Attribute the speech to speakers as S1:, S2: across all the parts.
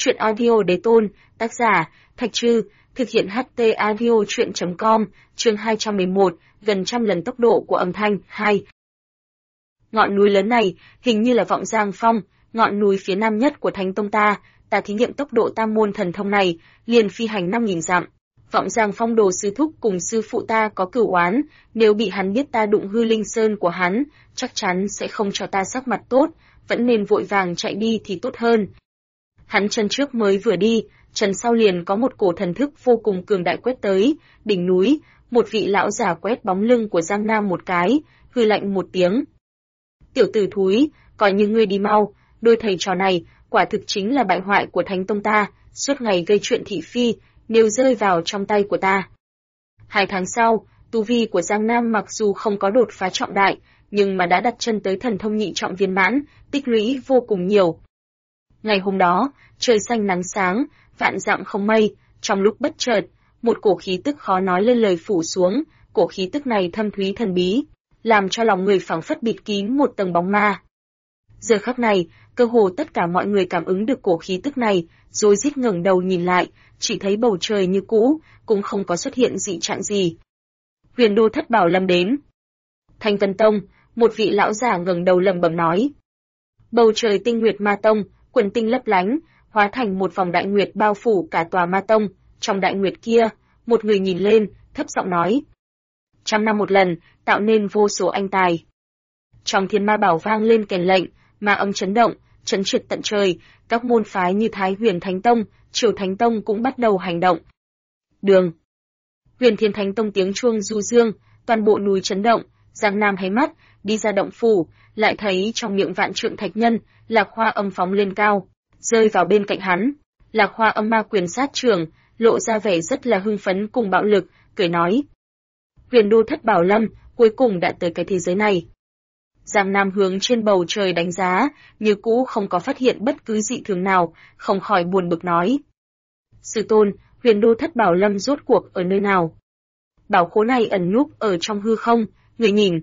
S1: Truyện audio đế tôn, tác giả, Thạch Trư, thực hiện HT audio truyện.com, chương 211, gần trăm lần tốc độ của âm thanh, 2. Ngọn núi lớn này, hình như là Vọng Giang Phong, ngọn núi phía nam nhất của Thánh Tông ta thí nghiệm tốc độ tam môn thần thông này, liền phi hành 5.000 dặm. Vọng Giang Phong đồ sư thúc cùng sư phụ ta có cửu oán, nếu bị hắn biết ta đụng hư linh sơn của hắn, chắc chắn sẽ không cho ta sắc mặt tốt, vẫn nên vội vàng chạy đi thì tốt hơn. Hắn chân trước mới vừa đi, chân sau liền có một cổ thần thức vô cùng cường đại quét tới, đỉnh núi, một vị lão già quét bóng lưng của Giang Nam một cái, hư lạnh một tiếng. Tiểu tử thúi, coi như ngươi đi mau, đôi thầy trò này, quả thực chính là bại hoại của Thánh Tông ta, suốt ngày gây chuyện thị phi, nếu rơi vào trong tay của ta. 2 tháng sau, tu vi của Giang Nam mặc dù không có đột phá trọng đại, nhưng mà đã đặt chân tới thần thông nhị trọng viên mãn, tích lũy vô cùng nhiều. Ngày hôm đó, trời xanh nắng sáng, vạn dặm không mây, trong lúc bất chợt, một cổ khí tức khó nói lên lời phủ xuống, cổ khí tức này thâm thúy thần bí, làm cho lòng người phảng phất bịt kín một tầng bóng ma. Giờ khắc này, cơ hồ tất cả mọi người cảm ứng được cổ khí tức này, rồi rít ngẩng đầu nhìn lại, chỉ thấy bầu trời như cũ, cũng không có xuất hiện dị trạng gì. Huyền Đô Thất Bảo Lâm đến. Thanh Vân Tông, một vị lão giả ngẩng đầu lẩm bẩm nói. Bầu trời tinh nguyệt ma tông, quần tinh lấp lánh, hóa thành một vòng đại nguyệt bao phủ cả tòa ma tông. Trong đại nguyệt kia, một người nhìn lên, thấp giọng nói. 100 năm một lần, tạo nên vô số anh tài. Trong thiên ma bảo vang lên kèn lệnh, ma âm chấn động, chấn triệt tận trời, các môn phái như Thái Huyền Thánh Tông, Triều Thánh Tông cũng bắt đầu hành động. Đường. Huyền Thiên Thánh Tông tiếng chuông du dương, toàn bộ núi chấn động, Giang Nam hé mắt, đi ra động phủ, lại thấy trong miệng vạn trượng thạch nhân, Lạc Hoa Âm phóng lên cao, rơi vào bên cạnh hắn. Lạc Hoa Âm ma quyền sát trường, lộ ra vẻ rất là hưng phấn cùng bạo lực, cười nói: Huyền Đô Thất Bảo Lâm, cuối cùng đã tới cái thế giới này. Giang Nam hướng trên bầu trời đánh giá, như cũ không có phát hiện bất cứ dị thường nào, không khỏi buồn bực nói: Sư tôn, Huyền Đô Thất Bảo Lâm rốt cuộc ở nơi nào? Bảo khố này ẩn núp ở trong hư không, người nhìn.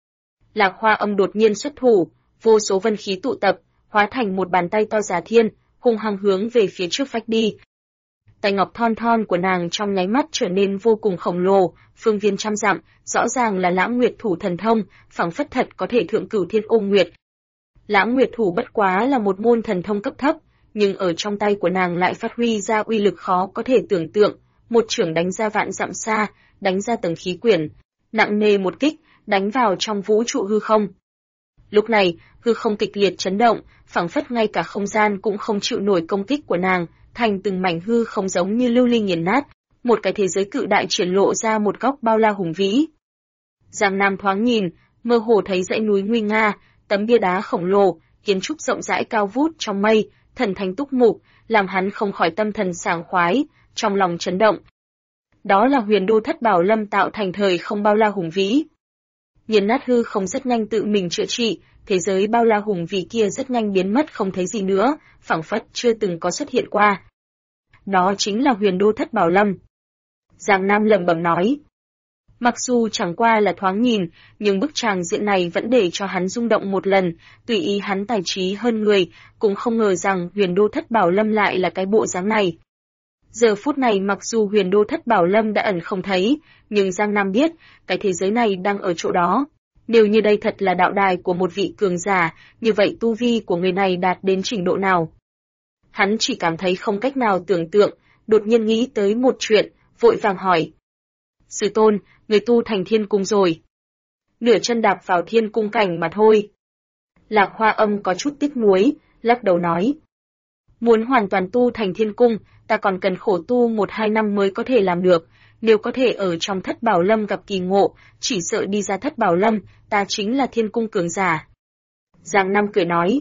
S1: Lạc Hoa Âm đột nhiên xuất thủ, vô số vân khí tụ tập, hóa thành một bàn tay to giả thiên, hung hăng hướng về phía trước phách đi. Tay ngọc thon thon của nàng trong nháy mắt trở nên vô cùng khổng lồ, phương viên trăm dặm, rõ ràng là Lãng Nguyệt Thủ thần thông, phảng phất thật có thể thượng cửu thiên ôn nguyệt. Lãng Nguyệt Thủ bất quá là một môn thần thông cấp thấp, nhưng ở trong tay của nàng lại phát huy ra uy lực khó có thể tưởng tượng, một chưởng đánh ra vạn dặm xa, đánh ra tầng khí quyển, nặng nề một kích, đánh vào trong vũ trụ hư không. Lúc này, hư không kịch liệt chấn động, phảng phất ngay cả không gian cũng không chịu nổi công kích của nàng, thành từng mảnh hư không giống như lưu ly nghiền nát, một cái thế giới cự đại triển lộ ra một góc bao la hùng vĩ. Giang Nam thoáng nhìn, mơ hồ thấy dãy núi nguy nga, tấm bia đá khổng lồ, kiến trúc rộng rãi cao vút trong mây, thần thánh túc mục, làm hắn không khỏi tâm thần sảng khoái, trong lòng chấn động. Đó là Huyền Đô Thất Bảo Lâm tạo thành thời không bao la hùng vĩ. Nghiền nát hư không rất nhanh tự mình chữa trị, thế giới bao la hùng vĩ kia rất nhanh biến mất không thấy gì nữa, phảng phất chưa từng có xuất hiện qua. Đó chính là Huyền Đô Thất Bảo Lâm. Giang Nam lẩm bẩm nói. Mặc dù chẳng qua là thoáng nhìn, nhưng bức tràng diện này vẫn để cho hắn rung động một lần, tùy ý hắn tài trí hơn người, cũng không ngờ rằng Huyền Đô Thất Bảo Lâm lại là cái bộ dáng này. Giờ phút này mặc dù Huyền Đô Thất Bảo Lâm đã ẩn không thấy, nhưng Giang Nam biết, cái thế giới này đang ở chỗ đó. Nếu như đây thật là đạo đài của một vị cường giả, như vậy tu vi của người này đạt đến trình độ nào? Hắn chỉ cảm thấy không cách nào tưởng tượng, đột nhiên nghĩ tới một chuyện, vội vàng hỏi. Sư tôn, người tu thành thiên cung rồi. Nửa chân đạp vào thiên cung cảnh mà thôi. Lạc Hoa Âm có chút tiếc nuối, lắc đầu nói. Muốn hoàn toàn tu thành thiên cung, ta còn cần khổ tu 1-2 năm mới có thể làm được. Nếu có thể ở trong Thất Bảo Lâm gặp kỳ ngộ, chỉ sợ đi ra Thất Bảo Lâm, ta chính là thiên cung cường giả. Giang Nam cười nói.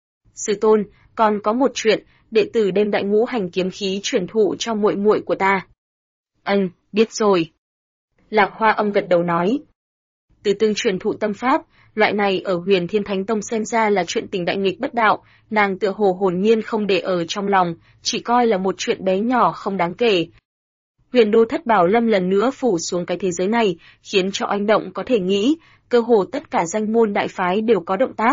S1: Sư tôn, còn có một chuyện, đệ tử đem Đại Ngũ Hành kiếm khí truyền thụ cho muội muội của ta. Biết rồi. Lạc Hoa Âm gật đầu nói. Từ tương truyền thụ tâm pháp, loại này ở Huyền Thiên Thánh Tông xem ra là chuyện tình đại nghịch bất đạo, nàng tựa hồ hồn nhiên không để ở trong lòng, chỉ coi là một chuyện bé nhỏ không đáng kể. Huyền Đô Thất Bảo Lâm lần nữa phủ xuống cái thế giới này, khiến cho oanh động có thể nghĩ, cơ hồ tất cả danh môn đại phái đều có động tác.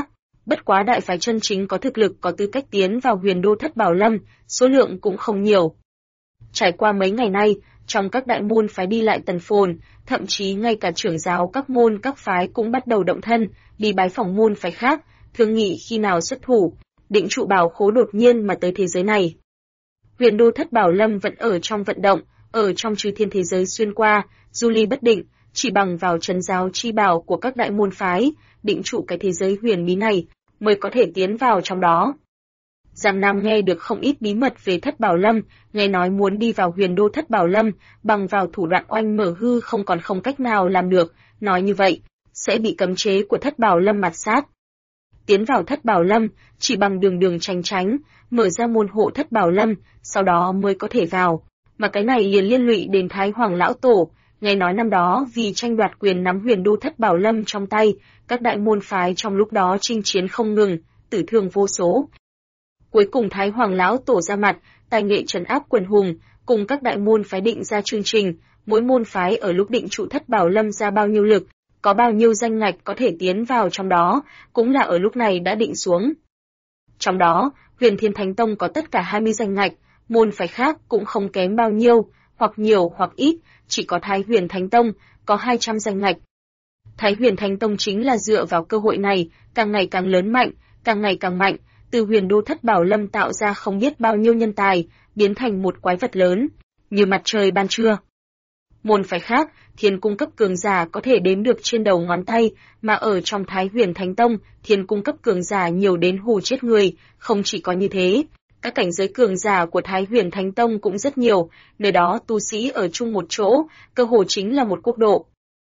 S1: Bất quá đại phái chân chính có thực lực có tư cách tiến vào Huyền Đô Thất Bảo Lâm, số lượng cũng không nhiều. Trải qua mấy ngày nay, trong các đại môn phái đi lại tần phồn, thậm chí ngay cả trưởng giáo các môn các phái cũng bắt đầu động thân, đi bái phỏng môn phái khác, thương nghị khi nào xuất thủ, định trụ bảo khố đột nhiên mà tới thế giới này. Huyền Đô Thất Bảo Lâm vẫn ở trong vận động, ở trong chư thiên thế giới xuyên qua, du ly bất định, chỉ bằng vào trấn giáo chi bảo của các đại môn phái, định trụ cái thế giới huyền bí này, mới có thể tiến vào trong đó. Giang Nam nghe được không ít bí mật về Thất Bảo Lâm, nghe nói muốn đi vào Huyền Đô Thất Bảo Lâm, bằng vào thủ đoạn oanh mở hư không cách nào làm được, nói như vậy, sẽ bị cấm chế của Thất Bảo Lâm mạt sát. Tiến vào Thất Bảo Lâm, chỉ bằng đường tránh, mở ra môn hộ Thất Bảo Lâm, sau đó mới có thể vào. Mà cái này liền liên lụy đến Thái Hoàng Lão Tổ, nghe nói năm đó vì tranh đoạt quyền nắm Huyền Đô Thất Bảo Lâm trong tay, các đại môn phái trong lúc đó chinh chiến không ngừng, tử thương vô số. Cuối cùng Thái Hoàng Lão Tổ ra mặt, tài nghệ trấn áp quần hùng, cùng các đại môn phái định ra chương trình, mỗi môn phái ở lúc định trụ Thất Bảo Lâm ra bao nhiêu lực, có bao nhiêu danh ngạch có thể tiến vào trong đó, cũng là ở lúc này đã định xuống. Trong đó, Huyền Thiên Thánh Tông có tất cả 20 danh ngạch, môn phái khác cũng không kém bao nhiêu, hoặc nhiều hoặc ít, chỉ có Thái Huyền Thánh Tông có 200 danh ngạch. Thái Huyền Thánh Tông chính là dựa vào cơ hội này, càng ngày càng lớn mạnh, càng ngày càng mạnh, từ Huyền Đô Thất Bảo Lâm tạo ra không biết bao nhiêu nhân tài, biến thành một quái vật lớn, như mặt trời ban trưa. Môn phái khác, Thiên Cung cấp cường giả có thể đếm được trên đầu ngón tay, mà ở trong Thái Huyền Thánh Tông, Thiên Cung cấp cường giả nhiều đến hù chết người, không chỉ có như thế, các cảnh giới cường giả của Thái Huyền Thánh Tông cũng rất nhiều, nơi đó tu sĩ ở chung một chỗ, cơ hồ chính là một quốc độ.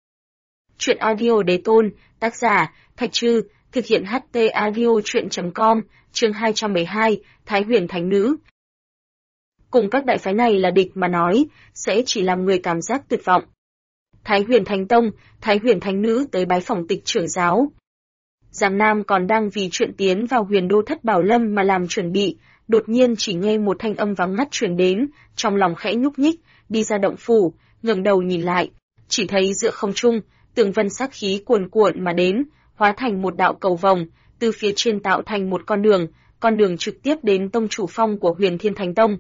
S1: Truyện audio Đế Tôn, tác giả, Thạch Trư, thực hiện HT audio truyện.com, chương 212, Thái Huyền Thánh Nữ. Cùng các đại phái này là địch mà nói, sẽ chỉ làm người cảm giác tuyệt vọng. Thái Huyền Thánh Tông, Thái Huyền Thánh Nữ tới bái phỏng Tịch trưởng giáo. Giang Nam còn đang vì chuyện tiến vào Huyền Đô Thất Bảo Lâm mà làm chuẩn bị, đột nhiên chỉ nghe một thanh âm vắng ngắt truyền đến, trong lòng khẽ nhúc nhích, đi ra động phủ, ngẩng đầu nhìn lại, chỉ thấy giữa không trung, tường vân sắc khí cuồn cuộn mà đến, hóa thành một đạo cầu vồng, từ phía trên tạo thành một con đường trực tiếp đến tông chủ phong của Huyền Thiên Thánh Tông.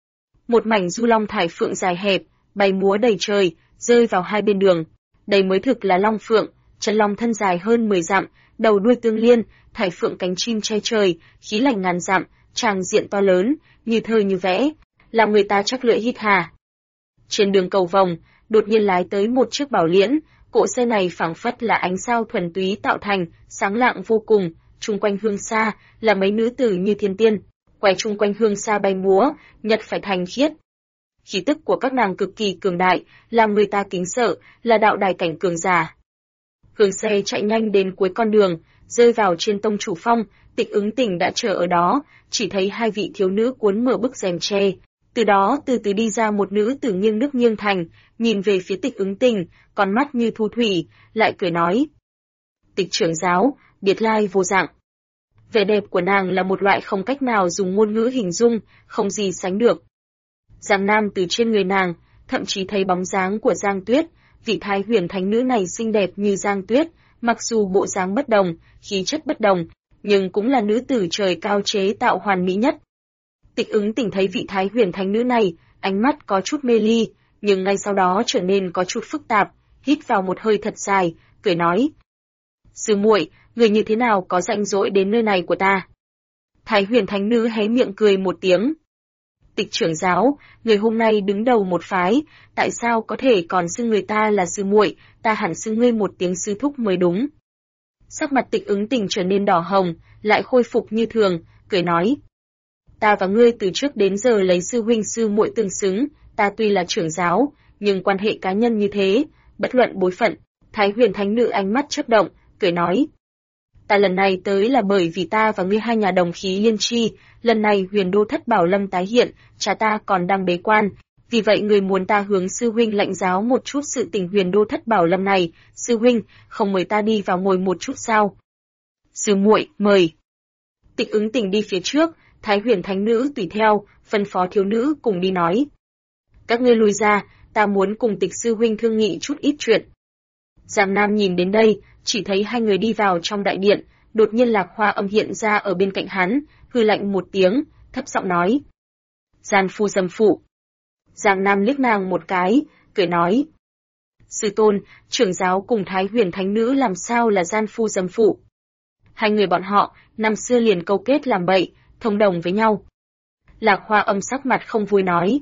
S1: Một mảnh du long thải phượng dài hẹp, bay múa đầy trời, rơi vào hai bên đường. Đây mới thực là long phượng, chân long thân dài hơn 10 dặm, đầu đuôi tương liên, thải phượng cánh chim che trời, khí lành ngàn dặm, tràng diện to lớn, như thơ như vẽ, làm người ta chắc lưỡi hít hà. Trên đường cầu vồng, đột nhiên lái tới một chiếc bảo liễn, cỗ xe này phảng phất là ánh sao thuần túy tạo thành, sáng lạng vô cùng, chung quanh hương xa là mấy nữ tử như thiên tiên, quay chung quanh hương xa bay múa, nhật phải thành khiết. Khí tức của các nàng cực kỳ cường đại, làm người ta kính sợ, là đạo đài cảnh cường giả. Hương xe chạy nhanh đến cuối con đường, rơi vào trên tông chủ phong, Tịch Ứng Tình đã chờ ở đó, chỉ thấy hai vị thiếu nữ cuốn mở bức rèm tre. Từ đó từ từ đi ra một nữ tử nghiêng nước nghiêng thành, nhìn về phía Tịch Ứng Tình, con mắt như thu thủy, lại cười nói. Tịch trưởng giáo, biệt lai vô dạng. Vẻ đẹp của nàng là một loại không cách nào dùng ngôn ngữ hình dung, không gì sánh được. Giang Nam từ trên người nàng, thậm chí thấy bóng dáng của Giang Tuyết, vị Thái Huyền Thánh Nữ này xinh đẹp như Giang Tuyết, mặc dù bộ dáng bất đồng, khí chất bất đồng, nhưng cũng là nữ tử trời cao chế tạo hoàn mỹ nhất. Tịch Ứng Tình thấy vị Thái Huyền Thánh Nữ này, ánh mắt có chút mê ly, nhưng ngay sau đó trở nên có chút phức tạp, hít vào một hơi thật dài, cười nói: "Sư muội, người như thế nào có rảnh rỗi đến nơi này của ta?" Thái Huyền Thánh Nữ hé miệng cười một tiếng. "Tịch trưởng giáo, người hôm nay đứng đầu một phái, tại sao có thể còn xưng người ta là sư muội, ta hẳn xưng ngươi một tiếng sư thúc mới đúng." Sắc mặt Tịch Ứng Tình trở nên đỏ hồng, lại khôi phục như thường, cười nói: "Ta và ngươi từ trước đến giờ lấy sư huynh sư muội tương xứng, ta tuy là trưởng giáo, nhưng quan hệ cá nhân như thế, bất luận bối phận." Thái Huyền Thánh Nữ ánh mắt chớp động, cười nói: "Ta lần này tới là bởi vì ta và ngươi hai nhà đồng khí liên tri, lần này Huyền Đô Thất Bảo Lâm tái hiện, cha ta còn đang bế quan, vì vậy người muốn ta hướng sư huynh lãnh giáo một chút sự tình Huyền Đô Thất Bảo Lâm này, sư huynh, không mời ta đi vào ngồi một chút sao?" "Sư muội, mời." Tịch Ứng Tình đi phía trước, Thái Huyền Thánh Nữ tùy theo, phân phó thiếu nữ cùng đi nói: "Các ngươi lui ra, ta muốn cùng Tịch sư huynh thương nghị chút ít chuyện." Giang Nam nhìn đến đây, chỉ thấy hai người đi vào trong đại điện, đột nhiên Lạc Hoa Âm hiện ra ở bên cạnh hắn, hừ lạnh một tiếng, thấp giọng nói: Gian phu dâm phụ. Giang Nam liếc nàng một cái, cười nói: Sư tôn, trưởng giáo cùng Thái Huyền Thánh Nữ làm sao là gian phu dâm phụ? Hai người bọn họ, năm xưa liền câu kết làm bậy, thông đồng với nhau. Lạc Hoa Âm sắc mặt không vui nói: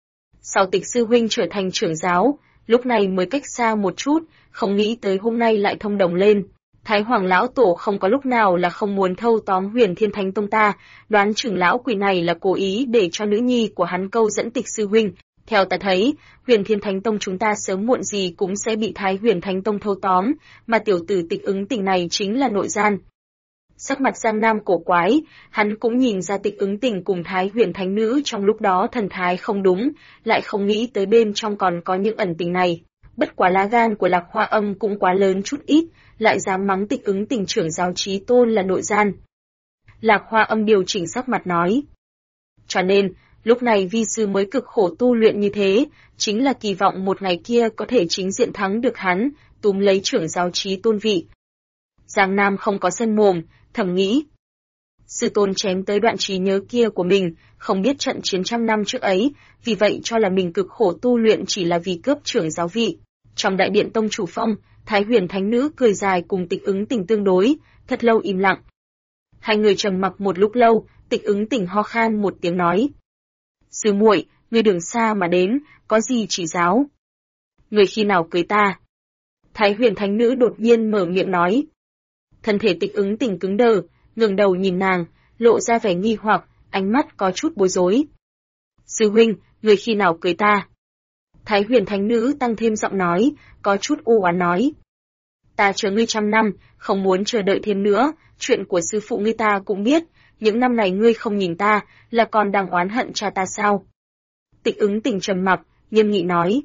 S1: Sau Tịch sư huynh trở thành trưởng giáo, lúc này mới cách xa một chút, không nghĩ tới hôm nay lại thông đồng lên. Thái Hoàng lão tổ không có lúc nào là không muốn thâu tóm Huyền Thiên Thánh Tông ta, đoán trưởng lão quỷ này là cố ý để cho nữ nhi của hắn câu dẫn Tịch sư huynh. Theo ta thấy, Huyền Thiên Thánh Tông chúng ta sớm muộn gì cũng sẽ bị Thái Huyền Thánh Tông thâu tóm, mà tiểu tử Tịch Ứng Tình này chính là nội gian. Sắc mặt Giang Nam cổ quái, hắn cũng nhìn ra Tịch Ứng Tình cùng Thái Huyền Thánh Nữ trong lúc đó thần thái không đúng, lại không nghĩ tới bên trong còn có những ẩn tình này. Bất quá lá gan của Lạc Hoa Âm cũng quá lớn chút ít, lại dám mắng Tịch Ứng Tình trưởng giáo chí tôn là nội gian. Lạc Hoa Âm điều chỉnh sắc mặt nói: Cho nên, lúc này vi sư mới cực khổ tu luyện như thế, chính là kỳ vọng một ngày kia có thể chính diện thắng được hắn, túm lấy trưởng giáo chí tôn vị. Giang Nam không có sân mồm, thầm nghĩ: Sư tôn chém tới đoạn trí nhớ kia của mình, không biết trận chiến trăm năm trước ấy, vì vậy cho là mình cực khổ tu luyện chỉ là vì cướp trưởng giáo vị. Trong đại điện tông chủ phong, Thái Huyền Thánh Nữ cười dài cùng Tịch Ứng Tình tương đối, thật lâu im lặng. Hai người trầm mặc một lúc lâu, Tịch Ứng Tình ho khan một tiếng nói: Sư muội, ngươi đường xa mà đến, có gì chỉ giáo? Ngươi khi nào cưới ta? Thái Huyền Thánh Nữ đột nhiên mở miệng nói. Thân thể Tịch Ứng Tình cứng đờ, ngẩng đầu nhìn nàng, lộ ra vẻ nghi hoặc, ánh mắt có chút bối rối. Sư huynh, ngươi khi nào cưới ta? Thái Huyền Thánh Nữ tăng thêm giọng nói, có chút u oán nói. Ta chờ ngươi trăm năm, không muốn chờ đợi thêm nữa, chuyện của sư phụ ngươi ta cũng biết, những năm này ngươi không nhìn ta, là còn đang oán hận cha ta sao? Tịch Ứng Tình trầm mặc, nghiêm nghị nói.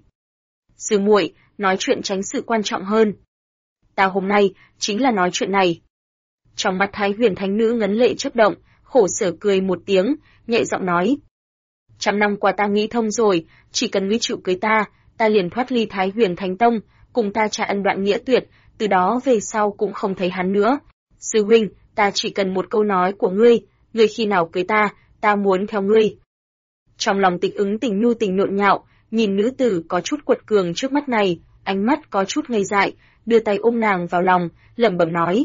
S1: Sư muội, nói chuyện tránh sự quan trọng hơn. Ta hôm nay, chính là nói chuyện này. Trong mắt Thái Huyền Thánh Nữ ngấn lệ chớp động, khổ sở cười một tiếng, nhẹ giọng nói. Trăm năm qua ta nghĩ thông rồi, chỉ cần ngươi chịu cưới ta, ta liền thoát ly Thái Huyền Thánh Tông, cùng ta trả ân đoạn nghĩa tuyệt, từ đó về sau cũng không thấy hắn nữa. Sư huynh, ta chỉ cần một câu nói của ngươi khi nào cưới ta muốn theo ngươi. Trong lòng Tịch Ứng Tình nhu tình nhộn nhạo, nhìn nữ tử có chút quật cường trước mắt này, ánh mắt có chút ngây dại, đưa tay ôm nàng vào lòng, lẩm bẩm nói.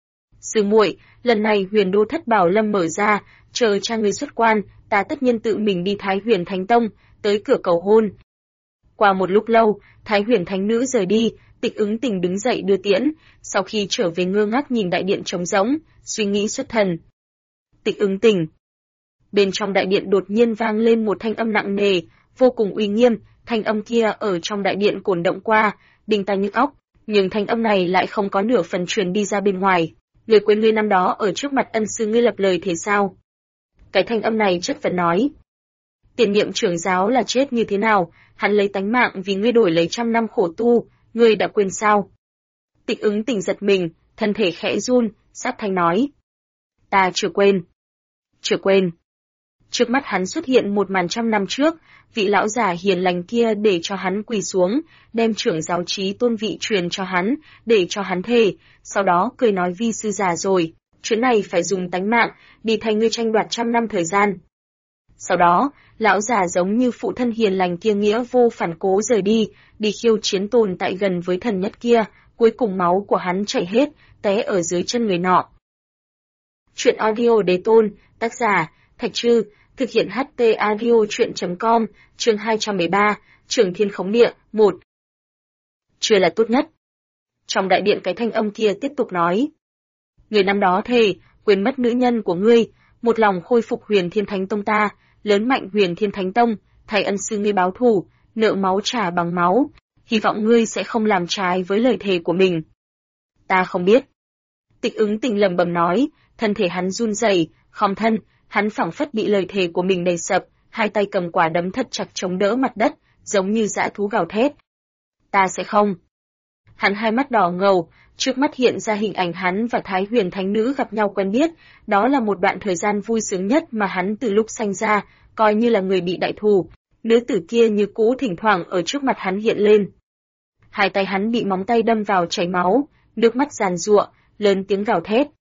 S1: Sư muội, lần này Huyền Đô Thất Bảo Lâm mở ra, chờ cha ngươi xuất quan, ta tất nhiên tự mình đi Thái Huyền Thánh Tông, tới cửa cầu hôn. Qua một lúc lâu, Thái Huyền Thánh Nữ rời đi, Tịch Ứng Tình đứng dậy đưa tiễn, sau khi trở về ngơ ngác nhìn đại điện trống rỗng, suy nghĩ xuất thần. Tịch Ứng Tình. Bên trong đại điện đột nhiên vang lên một thanh âm nặng nề, vô cùng uy nghiêm, thanh âm kia ở trong đại điện cồn động qua, đinh tai nhức óc, nhưng thanh âm này lại không có nửa phần truyền đi ra bên ngoài. Người quên ngươi năm đó ở trước mặt ân sư ngươi lập lời thế sao? Cái thanh âm này chất vấn nói. Tiền nhiệm trưởng giáo là chết như thế nào, hắn lấy tánh mạng vì ngươi đổi lấy trăm năm khổ tu, ngươi đã quên sao? Tịch Ứng Tình giật mình, thân thể khẽ run, sát thanh nói. Ta chưa quên. Chưa quên. Trước mắt hắn xuất hiện một màn trăm năm trước, vị lão già hiền lành kia để cho hắn quỳ xuống, đem trưởng giáo chí tôn vị truyền cho hắn, để cho hắn thề, sau đó cười nói vi sư già rồi, chuyến này phải dùng tánh mạng, đi thay ngươi tranh đoạt trăm năm thời gian. Sau đó, lão già giống như phụ thân hiền lành kia nghĩa vô phản cố rời đi, đi khiêu chiến tồn tại gần với thần nhất kia, cuối cùng máu của hắn chảy hết, té ở dưới chân người nọ. Chuyện audio Đế Tôn, tác giả, Thạch Trư, thực hiện HT audio chuyện.com, chương 213, Trường Thiên Khống Địa, 1. Chưa là tốt nhất. Trong đại điện cái thanh âm kia tiếp tục nói. Người năm đó thề, quên mất nữ nhân của ngươi, một lòng khôi phục Huyền Thiên Thánh Tông ta, lớn mạnh Huyền Thiên Thánh Tông, thay ân sư ngươi báo thù, nợ máu trả bằng máu, hy vọng ngươi sẽ không làm trái với lời thề của mình. Ta không biết. Tịch Ứng Tình lẩm bẩm nói, thân thể hắn run rẩy, khom thân, hắn phảng phất bị lời thề của mình đè sập, hai tay cầm quả đấm thật chặt chống đỡ mặt đất, giống như dã thú gào thét. Ta sẽ không. Hắn hai mắt đỏ ngầu, trước mắt hiện ra hình ảnh hắn và Thái Huyền Thánh Nữ gặp nhau quen biết, đó là một đoạn thời gian vui sướng nhất mà hắn từ lúc sanh ra, coi như là người bị đại thù. Nữ tử kia như cũ thỉnh thoảng ở trước mặt hắn hiện lên. Hai tay hắn bị móng tay đâm vào chảy máu, nước mắt giàn giụa, lớn tiếng gào thét.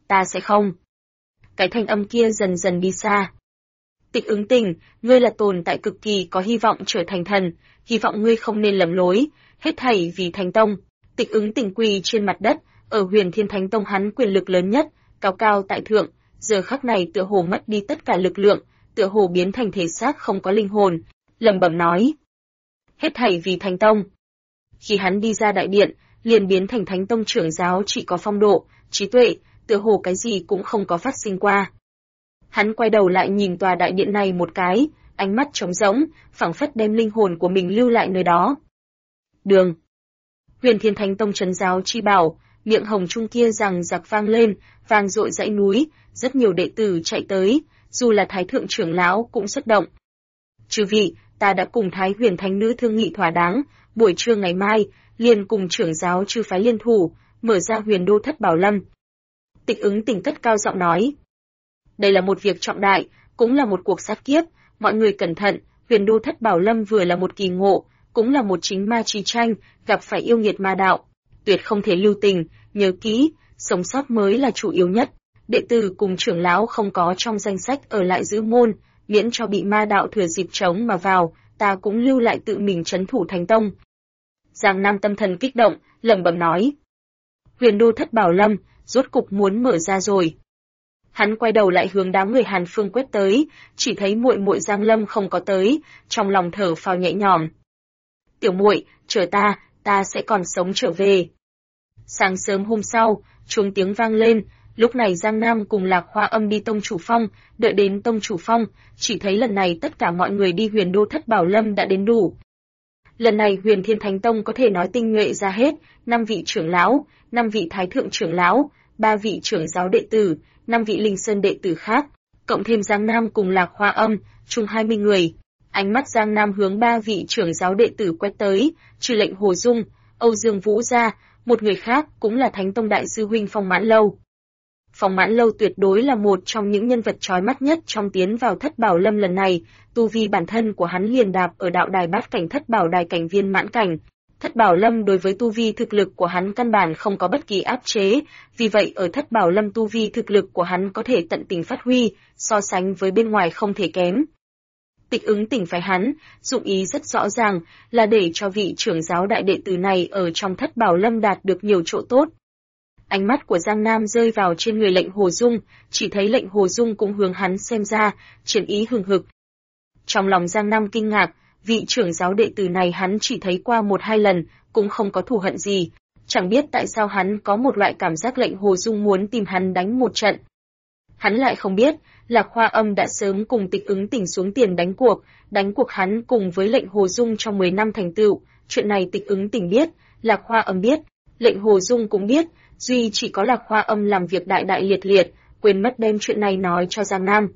S1: ta sẽ không. Cái thanh âm kia dần dần đi xa. Tịch Ứng Tình, ngươi là tồn tại cực kỳ có hy vọng trở thành thần, hy vọng ngươi không nên lầm lối, hết thảy vì Thánh Tông. Tịch Ứng Tình quỳ trên mặt đất, ở Huyền Thiên Thánh Tông hắn quyền lực lớn nhất, cao cao tại thượng, giờ khắc này tựa hồ mất đi tất cả lực lượng, tựa hồ biến thành thể xác không có linh hồn, lẩm bẩm nói: hết thảy vì Thánh Tông. Khi hắn đi ra đại điện, liền biến thành Thánh Tông trưởng giáo chỉ có phong độ, trí tuệ, tựa hồ cái gì cũng không có phát sinh qua. Hắn quay đầu lại nhìn tòa đại điện này một cái, ánh mắt trống rỗng, phảng phất đem linh hồn của mình lưu lại nơi đó. Đường. Huyền Thiên Thánh Tông trấn giáo chi bảo, miệng hồng trung kia rằng giặc vang lên, vang dội dãy núi, rất nhiều đệ tử chạy tới, dù là Thái thượng trưởng lão cũng xuất động. Chư vị, ta đã cùng Thái Huyền Thánh nữ thương nghị thỏa đáng, buổi trưa ngày mai, liền cùng trưởng giáo chư phái liên thủ, mở ra Huyền Đô Thất Bảo Lâm. Tịch Ứng Tình cất cao giọng nói: đây là một việc trọng đại, cũng là một cuộc sát kiếp, mọi người cẩn thận, Huyền Đô Thất Bảo Lâm vừa là một kỳ ngộ, cũng là một chính ma chi tranh, gặp phải yêu nghiệt ma đạo, tuyệt không thể lưu tình, nhớ kỹ, sống sót mới là chủ yếu nhất. Đệ tử cùng trưởng lão không có trong danh sách ở lại giữ môn, miễn cho bị ma đạo thừa dịp trống mà vào, ta cũng lưu lại tự mình trấn thủ Thánh Tông. Giang Nam tâm thần kích động, lẩm bẩm nói: Huyền Đô Thất Bảo Lâm, rốt cục muốn mở ra rồi. Hắn quay đầu lại hướng đám người Hàn Phương quét tới, chỉ thấy muội muội Giang Lâm không có tới, trong lòng thở phào nhẹ nhõm. Tiểu muội, chờ ta sẽ còn sống trở về. Sáng sớm hôm sau, chuông tiếng vang lên, lúc này Giang Nam cùng Lạc Hoa Âm đi Tông Chủ Phong, đợi đến Tông Chủ Phong, chỉ thấy lần này tất cả mọi người đi Huyền Đô Thất Bảo Lâm đã đến đủ. Lần này Huyền Thiên Thánh Tông có thể nói tinh nhuệ ra hết, 5 vị trưởng lão, 5 vị thái thượng trưởng lão, 3 vị trưởng giáo đệ tử, 5 vị linh sơn đệ tử khác, cộng thêm Giang Nam cùng Lạc Hoa Âm, chung 20 người. Ánh mắt Giang Nam hướng 3 vị trưởng giáo đệ tử quét tới, trừ lệnh Hồ Dung, Âu Dương Vũ ra, một người khác cũng là Thánh Tông đại sư huynh Phong Mãn Lâu. Phong Mãn Lâu tuyệt đối là một trong những nhân vật chói mắt nhất trong tiến vào Thất Bảo Lâm lần này, tu vi bản thân của hắn liền đạp ở đạo đài bát cảnh Thất Bảo đài cảnh viên mãn cảnh. Thất Bảo Lâm đối với tu vi thực lực của hắn căn bản không có bất kỳ áp chế, vì vậy ở Thất Bảo Lâm tu vi thực lực của hắn có thể tận tình phát huy, so sánh với bên ngoài không thể kém. Tịch Ứng Tình phái hắn, dụng ý rất rõ ràng, là để cho vị trưởng giáo đại đệ tử này ở trong Thất Bảo Lâm đạt được nhiều chỗ tốt. Ánh mắt của Giang Nam rơi vào trên người lệnh Hồ Dung, chỉ thấy lệnh Hồ Dung cũng hướng hắn xem ra, triển ý hừng hực. Trong lòng Giang Nam kinh ngạc, vị trưởng giáo đệ tử này hắn chỉ thấy qua 1-2 lần, cũng không có thù hận gì, chẳng biết tại sao hắn có một loại cảm giác lệnh Hồ Dung muốn tìm hắn đánh một trận. Hắn lại không biết, Lạc Hoa Âm đã sớm cùng Tịch Ứng Tình xuống tiền đánh cuộc hắn cùng với lệnh Hồ Dung trong 10 năm thành tựu, chuyện này Tịch Ứng Tình biết, Lạc Hoa Âm biết, lệnh Hồ Dung cũng biết, duy chỉ có Lạc Hoa Âm làm việc đại liệt, quên mất đem chuyện này nói cho Giang Nam.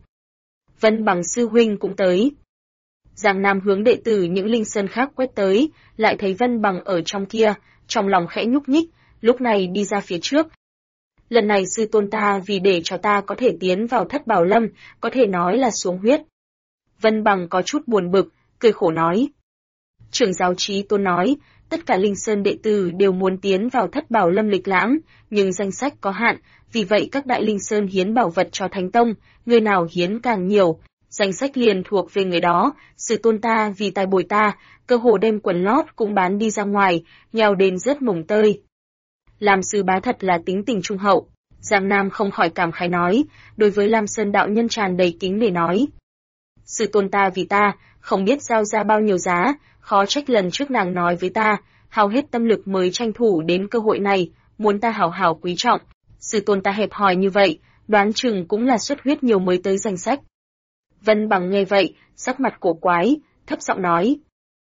S1: Vân Bằng sư huynh cũng tới. Giang Nam hướng đệ tử những linh sơn khác quét tới, lại thấy Vân Bằng ở trong kia, trong lòng khẽ nhúc nhích, lúc này đi ra phía trước. Lần này sư tôn ta vì để cho ta có thể tiến vào Thất Bảo Lâm, có thể nói là xuống huyết. Vân Bằng có chút buồn bực, cười khổ nói. Trưởng giáo Chí Tôn nói, tất cả linh sơn đệ tử đều muốn tiến vào Thất Bảo Lâm lịch lãm, nhưng danh sách có hạn, vì vậy các đại linh sơn hiến bảo vật cho Thánh Tông, người nào hiến càng nhiều, danh sách liền thuộc về người đó, sư tôn ta vì tài bồi ta, cơ hồ đem quần lót cũng bán đi ra ngoài, nghèo đến rớt mồng tơi. Lam sư bá thật là tính tình trung hậu, Giang Nam không khỏi cảm khái nói, đối với Lam Sơn đạo nhân tràn đầy kính để nói. Sư tôn ta vì ta, không biết giao ra bao nhiêu giá, khó trách lần trước nàng nói với ta, hao hết tâm lực mới tranh thủ đến cơ hội này, muốn ta hảo hảo quý trọng. Sư tôn ta hẹp hòi như vậy, đoán chừng cũng là xuất huyết nhiều mới tới danh sách. Vân Bằng nghe vậy, sắc mặt cổ quái, thấp giọng nói.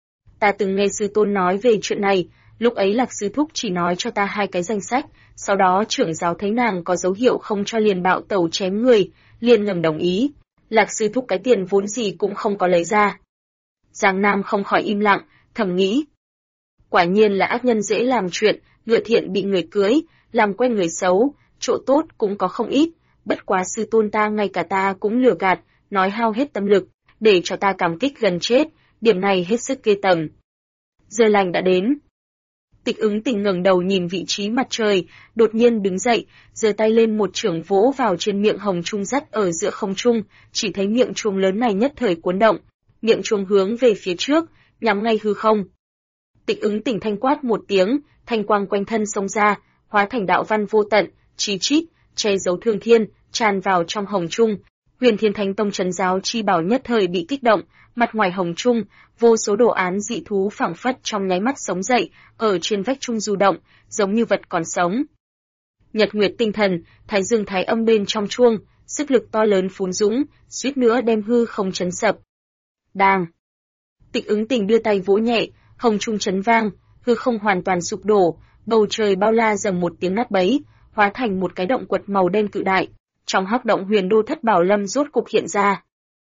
S1: Ta từng nghe sư tôn nói về chuyện này, lúc ấy Lạc sư thúc chỉ nói cho ta 2 cái danh sách, sau đó trưởng giáo thấy nàng có dấu hiệu không cho liền bạo tẩu chém người, liền ngầm đồng ý. Lạc sư thúc cái tiền vốn gì cũng không có lấy ra. Giang Nam không khỏi im lặng, thầm nghĩ. Quả nhiên là ác nhân dễ làm chuyện, ngựa thiện bị người cưới, làm quen người xấu, chỗ tốt cũng có không ít, bất quá sư tôn ta ngay cả ta cũng lừa gạt, nói hao hết tâm lực, để cho ta cảm kích gần chết, điểm này hết sức ghê tởm. Giờ lành đã đến. Tịch Ứng Tình ngẩng đầu nhìn vị trí mặt trời, đột nhiên đứng dậy, giơ tay lên một chưởng vỗ vào trên miệng hồng trung dắt ở giữa không trung, chỉ thấy miệng chuông lớn này nhất thời cuốn động, miệng chuông hướng về phía trước, nhắm ngay hư không. Tịch Ứng Tình thanh quát một tiếng, thanh quang quanh thân xông ra, hóa thành đạo văn vô tận, chi chít, che giấu thương thiên, tràn vào trong hồng trung. Huyền Thiên Thánh Tông trấn giáo chi bảo nhất thời bị kích động, mặt ngoài hồng trung, vô số đồ án dị thú phảng phất trong nháy mắt sống dậy, ở trên vách trung du động, giống như vật còn sống. Nhật Nguyệt tinh thần, Thái Dương Thái Âm bên trong chuông, sức lực to lớn phún dũng, suýt nữa đem hư không chấn sập. Đang. Tịch Ứng Tình đưa tay vỗ nhẹ, hồng trung chấn vang, hư không hoàn toàn sụp đổ, bầu trời bao la dầm một tiếng nát bấy, hóa thành một cái động quật màu đen cự đại. Trong hắc động Huyền Đô Thất Bảo Lâm rốt cục hiện ra.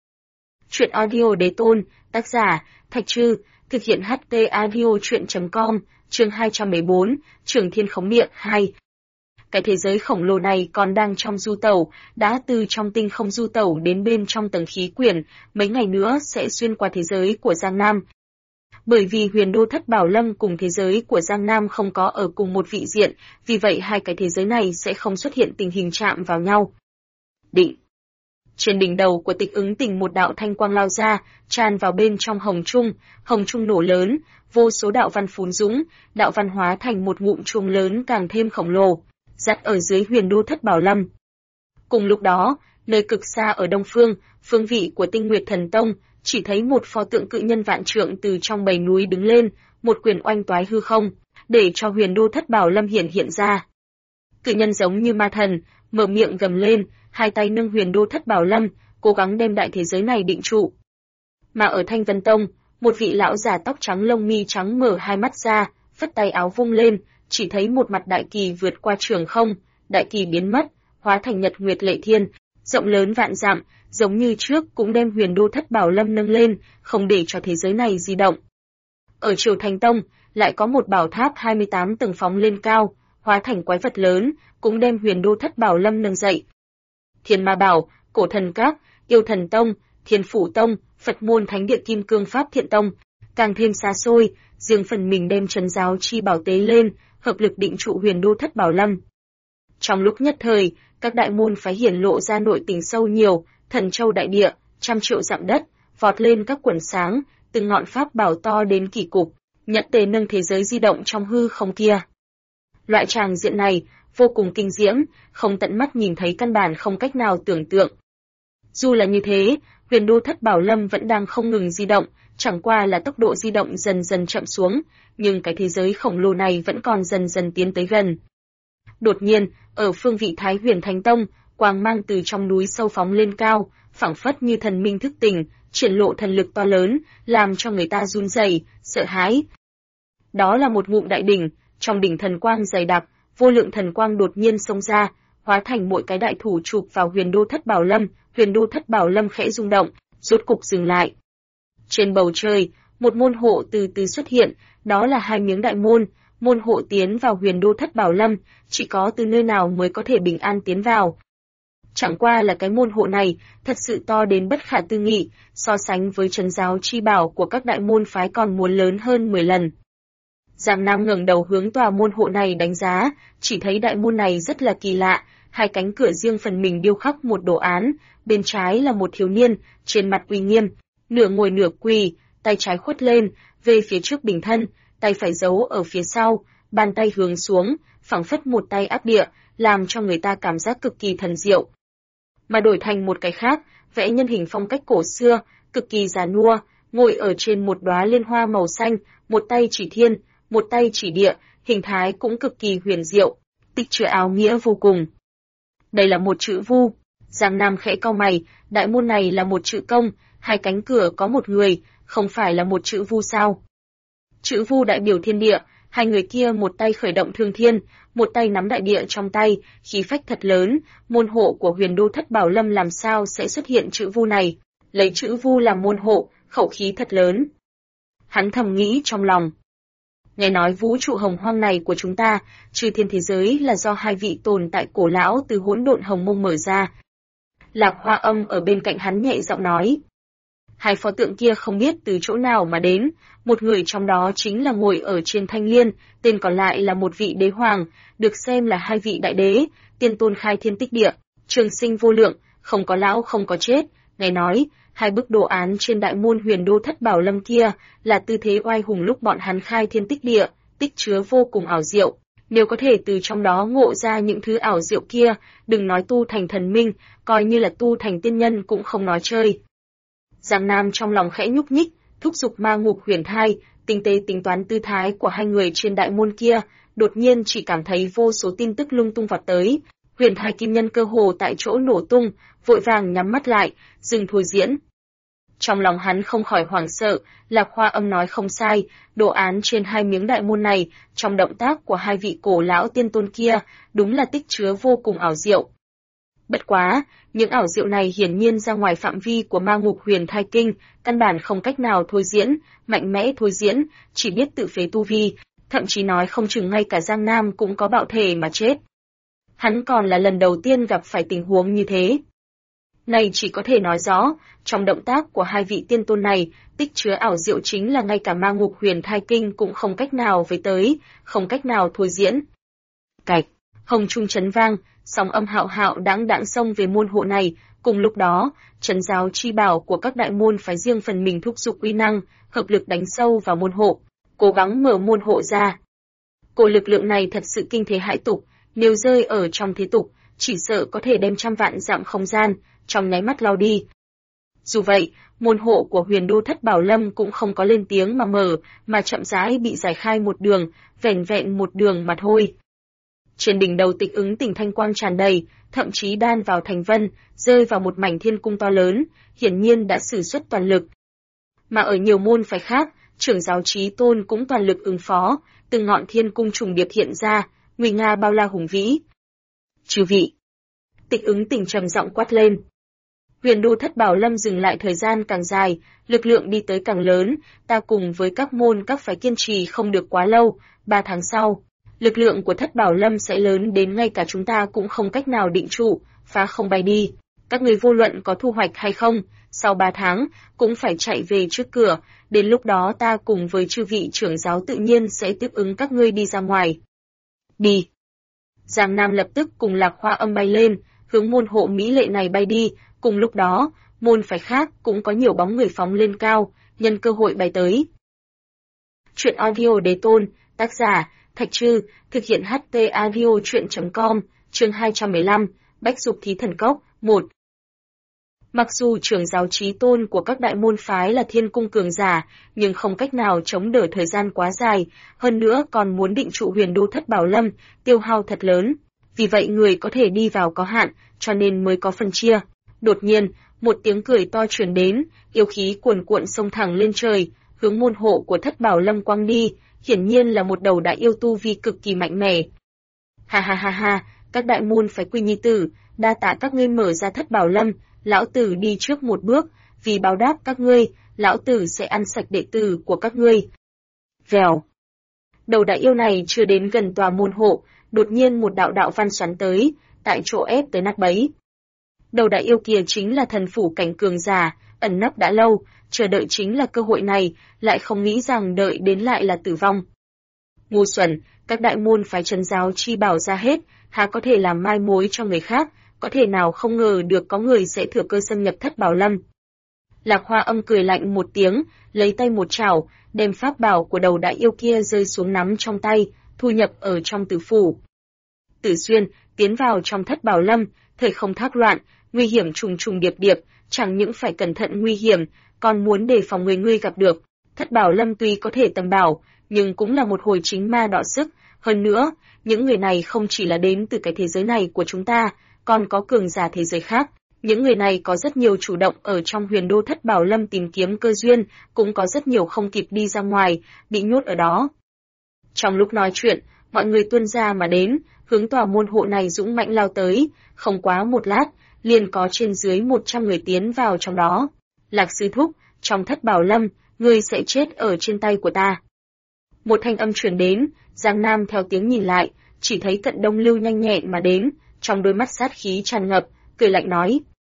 S1: Truyện audio Đế Tôn, tác giả Thạch Trư, thực hiện HT audio truyện.com, chương 214, Trường Thiên Khống Miệng 2. Cái thế giới khổng lồ này còn đang trong du tẩu, đã từ trong tinh không du tẩu đến bên trong tầng khí quyển, mấy ngày nữa sẽ xuyên qua thế giới của Giang Nam. Bởi vì Huyền Đô Thất Bảo Lâm cùng thế giới của Giang Nam không có ở cùng một vị diện, vì vậy hai cái thế giới này sẽ không xuất hiện tình hình chạm vào nhau. Định. Trên đỉnh đầu của Tịch Ứng Tình một đạo thanh quang lao ra, tràn vào bên trong hồng trung nổ lớn, vô số đạo văn phún dũng, đạo văn hóa thành một ngụm chuông lớn càng thêm khổng lồ, dắt ở dưới Huyền Đô Thất Bảo Lâm. Cùng lúc đó, nơi cực xa ở đông phương, phương vị của Tinh Nguyệt Thần Tông, chỉ thấy một pho tượng cự nhân vạn trượng từ trong bầy núi đứng lên, một quyền oanh toái hư không, để cho Huyền Đô Thất Bảo Lâm hiện ra. Cự nhân giống như ma thần, mở miệng gầm lên, hai tay nâng Huyền Đô Thất Bảo Lâm, cố gắng đem đại thế giới này định trụ. Mà ở Thanh Vân Tông, một vị lão già tóc trắng lông mi trắng mở hai mắt ra, phất tay áo vung lên, chỉ thấy một mặt đại kỳ vượt qua trường không, đại kỳ biến mất, hóa thành Nhật Nguyệt Lệ Thiên, rộng lớn vạn dặm, giống như trước cũng đem Huyền Đô Thất Bảo Lâm nâng lên, không để cho thế giới này di động. Ở Triều Thành Tông, lại có một bảo tháp 28 tầng phóng lên cao, hóa thành quái vật lớn, cũng đem Huyền Đô Thất Bảo Lâm nâng dậy. Thiên Ma Bảo, Cổ Thần Các, Yêu Thần Tông, Thiên Phủ Tông, Phật môn Thánh Địa Kim Cương Pháp Thiện Tông, càng thêm xa xôi, riêng phần mình đem trấn giáo chi bảo tế lên, hợp lực định trụ Huyền Đô Thất Bảo Lâm. Trong lúc nhất thời, các đại môn phái hiển lộ ra nội tình sâu nhiều, Thần Châu đại địa, trăm triệu dặm đất, vọt lên các quần sáng, từng ngọn pháp bảo to đến kỳ cục, nhận tề nâng thế giới di động trong hư không kia. Loại tràng diện này vô cùng kinh diễm, không tận mắt nhìn thấy căn bản không cách nào tưởng tượng. Dù là như thế, Huyền Đô Thất Bảo Lâm vẫn đang không ngừng di động, chẳng qua là tốc độ di động dần dần chậm xuống, nhưng cái thế giới khổng lồ này vẫn còn dần dần tiến tới gần. Đột nhiên, ở phương vị Thái Huyền Thánh Tông, quang mang từ trong núi sâu phóng lên cao, phảng phất như thần minh thức tỉnh, triển lộ thần lực to lớn, làm cho người ta run rẩy, sợ hãi. Đó là một ngụm đại đỉnh, trong đỉnh thần quang dày đặc, vô lượng thần quang đột nhiên xông ra, hóa thành mỗi cái đại thủ chụp vào Huyền Đô Thất Bảo Lâm, Huyền Đô Thất Bảo Lâm khẽ rung động, rốt cục dừng lại. Trên bầu trời, một môn hộ từ từ xuất hiện, đó là hai miếng đại môn, môn hộ tiến vào Huyền Đô Thất Bảo Lâm, chỉ có từ nơi nào mới có thể bình an tiến vào. Chẳng qua là cái môn hộ này, thật sự to đến bất khả tư nghị, so sánh với trấn giáo chi bảo của các đại môn phái còn muốn lớn hơn 10 lần. Giang Nam ngẩng đầu hướng tòa môn hộ này đánh giá, chỉ thấy đại môn này rất là kỳ lạ, hai cánh cửa riêng phần mình điêu khắc một đồ án, bên trái là một thiếu niên, trên mặt uy nghiêm, nửa ngồi nửa quỳ, tay trái khuất lên, về phía trước bình thân, tay phải giấu ở phía sau, bàn tay hướng xuống, phảng phất một tay áp địa, làm cho người ta cảm giác cực kỳ thần diệu. Mà đổi thành một cái khác, vẽ nhân hình phong cách cổ xưa, cực kỳ già nua, ngồi ở trên một đóa liên hoa màu xanh, một tay chỉ thiên, một tay chỉ địa, hình thái cũng cực kỳ huyền diệu, tích chứa áo nghĩa vô cùng. Đây là một chữ Vu. Giang Nam khẽ cau mày, đại môn này là một chữ Công, hai cánh cửa có một người, không phải là một chữ Vu sao? Chữ Vu đại biểu thiên địa, hai người kia một tay khởi động thương thiên, một tay nắm đại địa trong tay, khí phách thật lớn, môn hộ của Huyền Đô Thất Bảo Lâm làm sao sẽ xuất hiện chữ Vu này, lấy chữ Vu làm môn hộ, khẩu khí thật lớn. Hắn thầm nghĩ trong lòng. Nghe nói vũ trụ hồng hoang này của chúng ta, chư thiên thế giới là do hai vị tồn tại cổ lão từ hỗn độn hồng mông mở ra. Lạc Hoa Âm ở bên cạnh hắn nhẹ giọng nói. Hai pho tượng kia không biết từ chỗ nào mà đến, một người trong đó chính là ngồi ở trên thanh liên, tên còn lại là một vị đế hoàng, được xem là hai vị đại đế, tiên tôn khai thiên tích địa, trường sinh vô lượng, không có lão không có chết. Nghe nói, hai bức đồ án trên đại môn Huyền Đô Thất Bảo Lâm kia là tư thế oai hùng lúc bọn hắn khai thiên tích địa, tích chứa vô cùng ảo diệu. Nếu có thể từ trong đó ngộ ra những thứ ảo diệu kia, đừng nói tu thành thần minh, coi như là tu thành tiên nhân cũng không nói chơi. Giang Nam trong lòng khẽ nhúc nhích, thúc giục Ma Ngục Huyền Thai, tinh tế tính toán tư thái của hai người trên đại môn kia, đột nhiên chỉ cảm thấy vô số tin tức lung tung vọt tới. Huyền Thai kim nhân cơ hồ tại chỗ nổ tung, vội vàng nhắm mắt lại, dừng thôi diễn. Trong lòng hắn không khỏi hoảng sợ, Lạc Hoa Âm nói không sai, đồ án trên hai miếng đại môn này, trong động tác của hai vị cổ lão tiên tôn kia, đúng là tích chứa vô cùng ảo diệu. Bất quá, những ảo diệu này hiển nhiên ra ngoài phạm vi của Ma Ngục Huyền Thai Kinh, căn bản không cách nào thôi diễn, mạnh mẽ thôi diễn, chỉ biết tự phế tu vi, thậm chí nói không chừng ngay cả Giang Nam cũng có bạo thể mà chết. Hắn còn là lần đầu tiên gặp phải tình huống như thế. Này chỉ có thể nói rõ, trong động tác của hai vị tiên tôn này, tích chứa ảo diệu chính là ngay cả Ma Ngục Huyền Thai Kinh cũng không cách nào với tới, không cách nào thôi diễn. Cạch, hồng trung chấn vang, sóng âm hạo hạo đãng đãng xông về môn hộ này, cùng lúc đó, trấn giáo chi bảo của các đại môn phái riêng phần mình thúc giục uy năng, hợp lực đánh sâu vào môn hộ, cố gắng mở môn hộ ra. Cổ lực lượng này thật sự kinh thế hãi tục, nếu rơi ở trong thế tục, chỉ sợ có thể đem trăm vạn dặm không gian, trong nháy mắt lao đi. Dù vậy, môn hộ của Huyền Đô Thất Bảo Lâm cũng không có lên tiếng mà mở, mà chậm rãi bị giải khai một đường, vẻn vẹn một đường mà thôi. Trên đỉnh đầu Tịch Ứng Tỉnh thanh quang tràn đầy, thậm chí đan vào thành vân, rơi vào một mảnh thiên cung to lớn, hiển nhiên đã sử xuất toàn lực. Mà ở nhiều môn phái khác, trưởng giáo Chí Tôn cũng toàn lực ứng phó, từng ngọn thiên cung trùng điệp hiện ra, nguy nga bao la hùng vĩ. Chư vị! Tịch Ứng Tỉnh trầm giọng quát lên. Huyền Đô Thất Bảo Lâm dừng lại thời gian càng dài, lực lượng đi tới càng lớn, ta cùng với các môn các phái kiên trì không được quá lâu, 3 tháng sau, lực lượng của Thất Bảo Lâm sẽ lớn đến ngay cả chúng ta cũng không cách nào định trụ, phá không bay đi. Các người vô luận có thu hoạch hay không, sau 3 tháng, cũng phải chạy về trước cửa, đến lúc đó ta cùng với chư vị trưởng giáo tự nhiên sẽ tiếp ứng các ngươi đi ra ngoài. Đi! Giang Nam lập tức cùng Lạc Hoa Âm bay lên, hướng môn hộ mỹ lệ này bay đi, cùng lúc đó, môn phái khác cũng có nhiều bóng người phóng lên cao, nhân cơ hội bay tới. Truyện audio Đế Tôn, tác giả, Thạch Trư, thực hiện HT audio truyện.com, chương 215, Bách Dục Thí Thần Cốc, 1. Mặc dù trưởng giáo Chí Tôn của các đại môn phái là thiên cung cường giả, nhưng không cách nào chống đỡ thời gian quá dài, hơn nữa còn muốn định trụ Huyền Đô Thất Bảo Lâm, tiêu hao thật lớn. Vì vậy người có thể đi vào có hạn, cho nên mới có phân chia. Đột nhiên, một tiếng cười to truyền đến, yêu khí cuồn cuộn xông thẳng lên trời, hướng môn hộ của Thất Bảo Lâm quăng đi, hiển nhiên là một đầu đại yêu tu vi cực kỳ mạnh mẽ. Ha ha ha ha, các đại môn phái Quy Nhi tử, đa tạ các ngươi mở ra Thất Bảo Lâm, lão tử đi trước một bước, vì báo đáp các ngươi, lão tử sẽ ăn sạch đệ tử của các ngươi. Vèo. Đầu đại yêu này chưa đến gần tòa môn hộ, đột nhiên một đạo đạo văn xoắn tới, tại chỗ ép tới nát bấy. Đầu đại yêu kia chính là thần phủ cảnh cường giả, ẩn nấp đã lâu, chờ đợi chính là cơ hội này, lại không nghĩ rằng đợi đến lại là tử vong. Ngu xuẩn, các đại môn phái trấn giáo chi bảo ra hết, há có thể làm mai mối cho người khác, có thể nào không ngờ được có người sẽ thừa cơ xâm nhập Thất Bảo Lâm. Lạc Hoa Âm cười lạnh một tiếng, lấy tay một chảo, đem pháp bảo của đầu đại yêu kia rơi xuống nắm trong tay, thu nhập ở trong tử phủ. Tử Xuyên tiến vào trong Thất Bảo Lâm, thời không thác loạn, nguy hiểm trùng trùng điệp điệp, chẳng những phải cẩn thận nguy hiểm, còn muốn đề phòng người ngươi gặp được. Thất Bảo Lâm tuy có thể tầm bảo, nhưng cũng là một hồi chính ma đọ sức. Hơn nữa, những người này không chỉ là đến từ cái thế giới này của chúng ta, còn có cường giả thế giới khác. Những người này có rất nhiều chủ động ở trong Huyền Đô Thất Bảo Lâm tìm kiếm cơ duyên, cũng có rất nhiều không kịp đi ra ngoài, bị nhốt ở đó. Trong lúc nói chuyện, mọi người tuôn ra mà đến, hướng tòa môn hộ này dũng mãnh lao tới, không quá một lát, liền có trên dưới 100 người tiến vào trong đó. Lạc sư thúc, trong Thất Bảo Lâm, ngươi sẽ chết ở trên tay của ta. Một thanh âm truyền đến, Giang Nam theo tiếng nhìn lại, chỉ thấy Cận Đông Lưu nhanh nhẹn mà đến, trong đôi mắt sát khí tràn ngập, cười lạnh nói.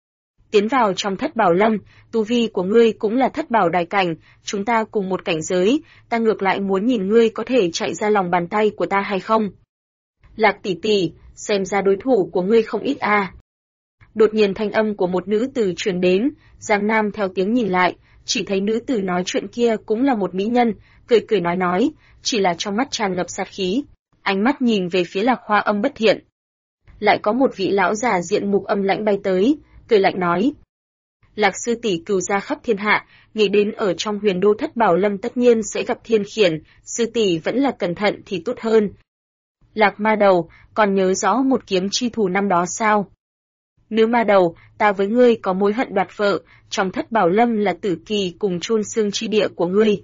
S1: tiến vào trong Thất Bảo Lâm, tu vi của ngươi cũng là Thất Bảo Đại cảnh, chúng ta cùng một cảnh giới, ta ngược lại muốn nhìn ngươi có thể chạy ra lòng bàn tay của ta hay không. Lạc tỷ tỷ, xem ra đối thủ của ngươi không ít a. Đột nhiên thanh âm của một nữ tử truyền đến, Giang Nam theo tiếng nhìn lại, chỉ thấy nữ tử nói chuyện kia cũng là một mỹ nhân, cười cười nói, chỉ là trong mắt tràn ngập sát khí, ánh mắt nhìn về phía Lạc Hoa Âm bất thiện. Lại có một vị lão già diện mục âm lãnh bay tới, cười lạnh nói: Lạc sư tỷ cừu gia khắp thiên hạ, nghĩ đến ở trong Huyền Đô Thất Bảo Lâm tất nhiên sẽ gặp thiên khiển, sư tỷ vẫn là cẩn thận thì tốt hơn. Lạc ma đầu, còn nhớ rõ một kiếm chi thù năm đó sao? Nữ ma đầu, ta với ngươi có mối hận đoạt vợ, trong Thất Bảo Lâm là tử kỳ cùng chôn xương chi địa của ngươi.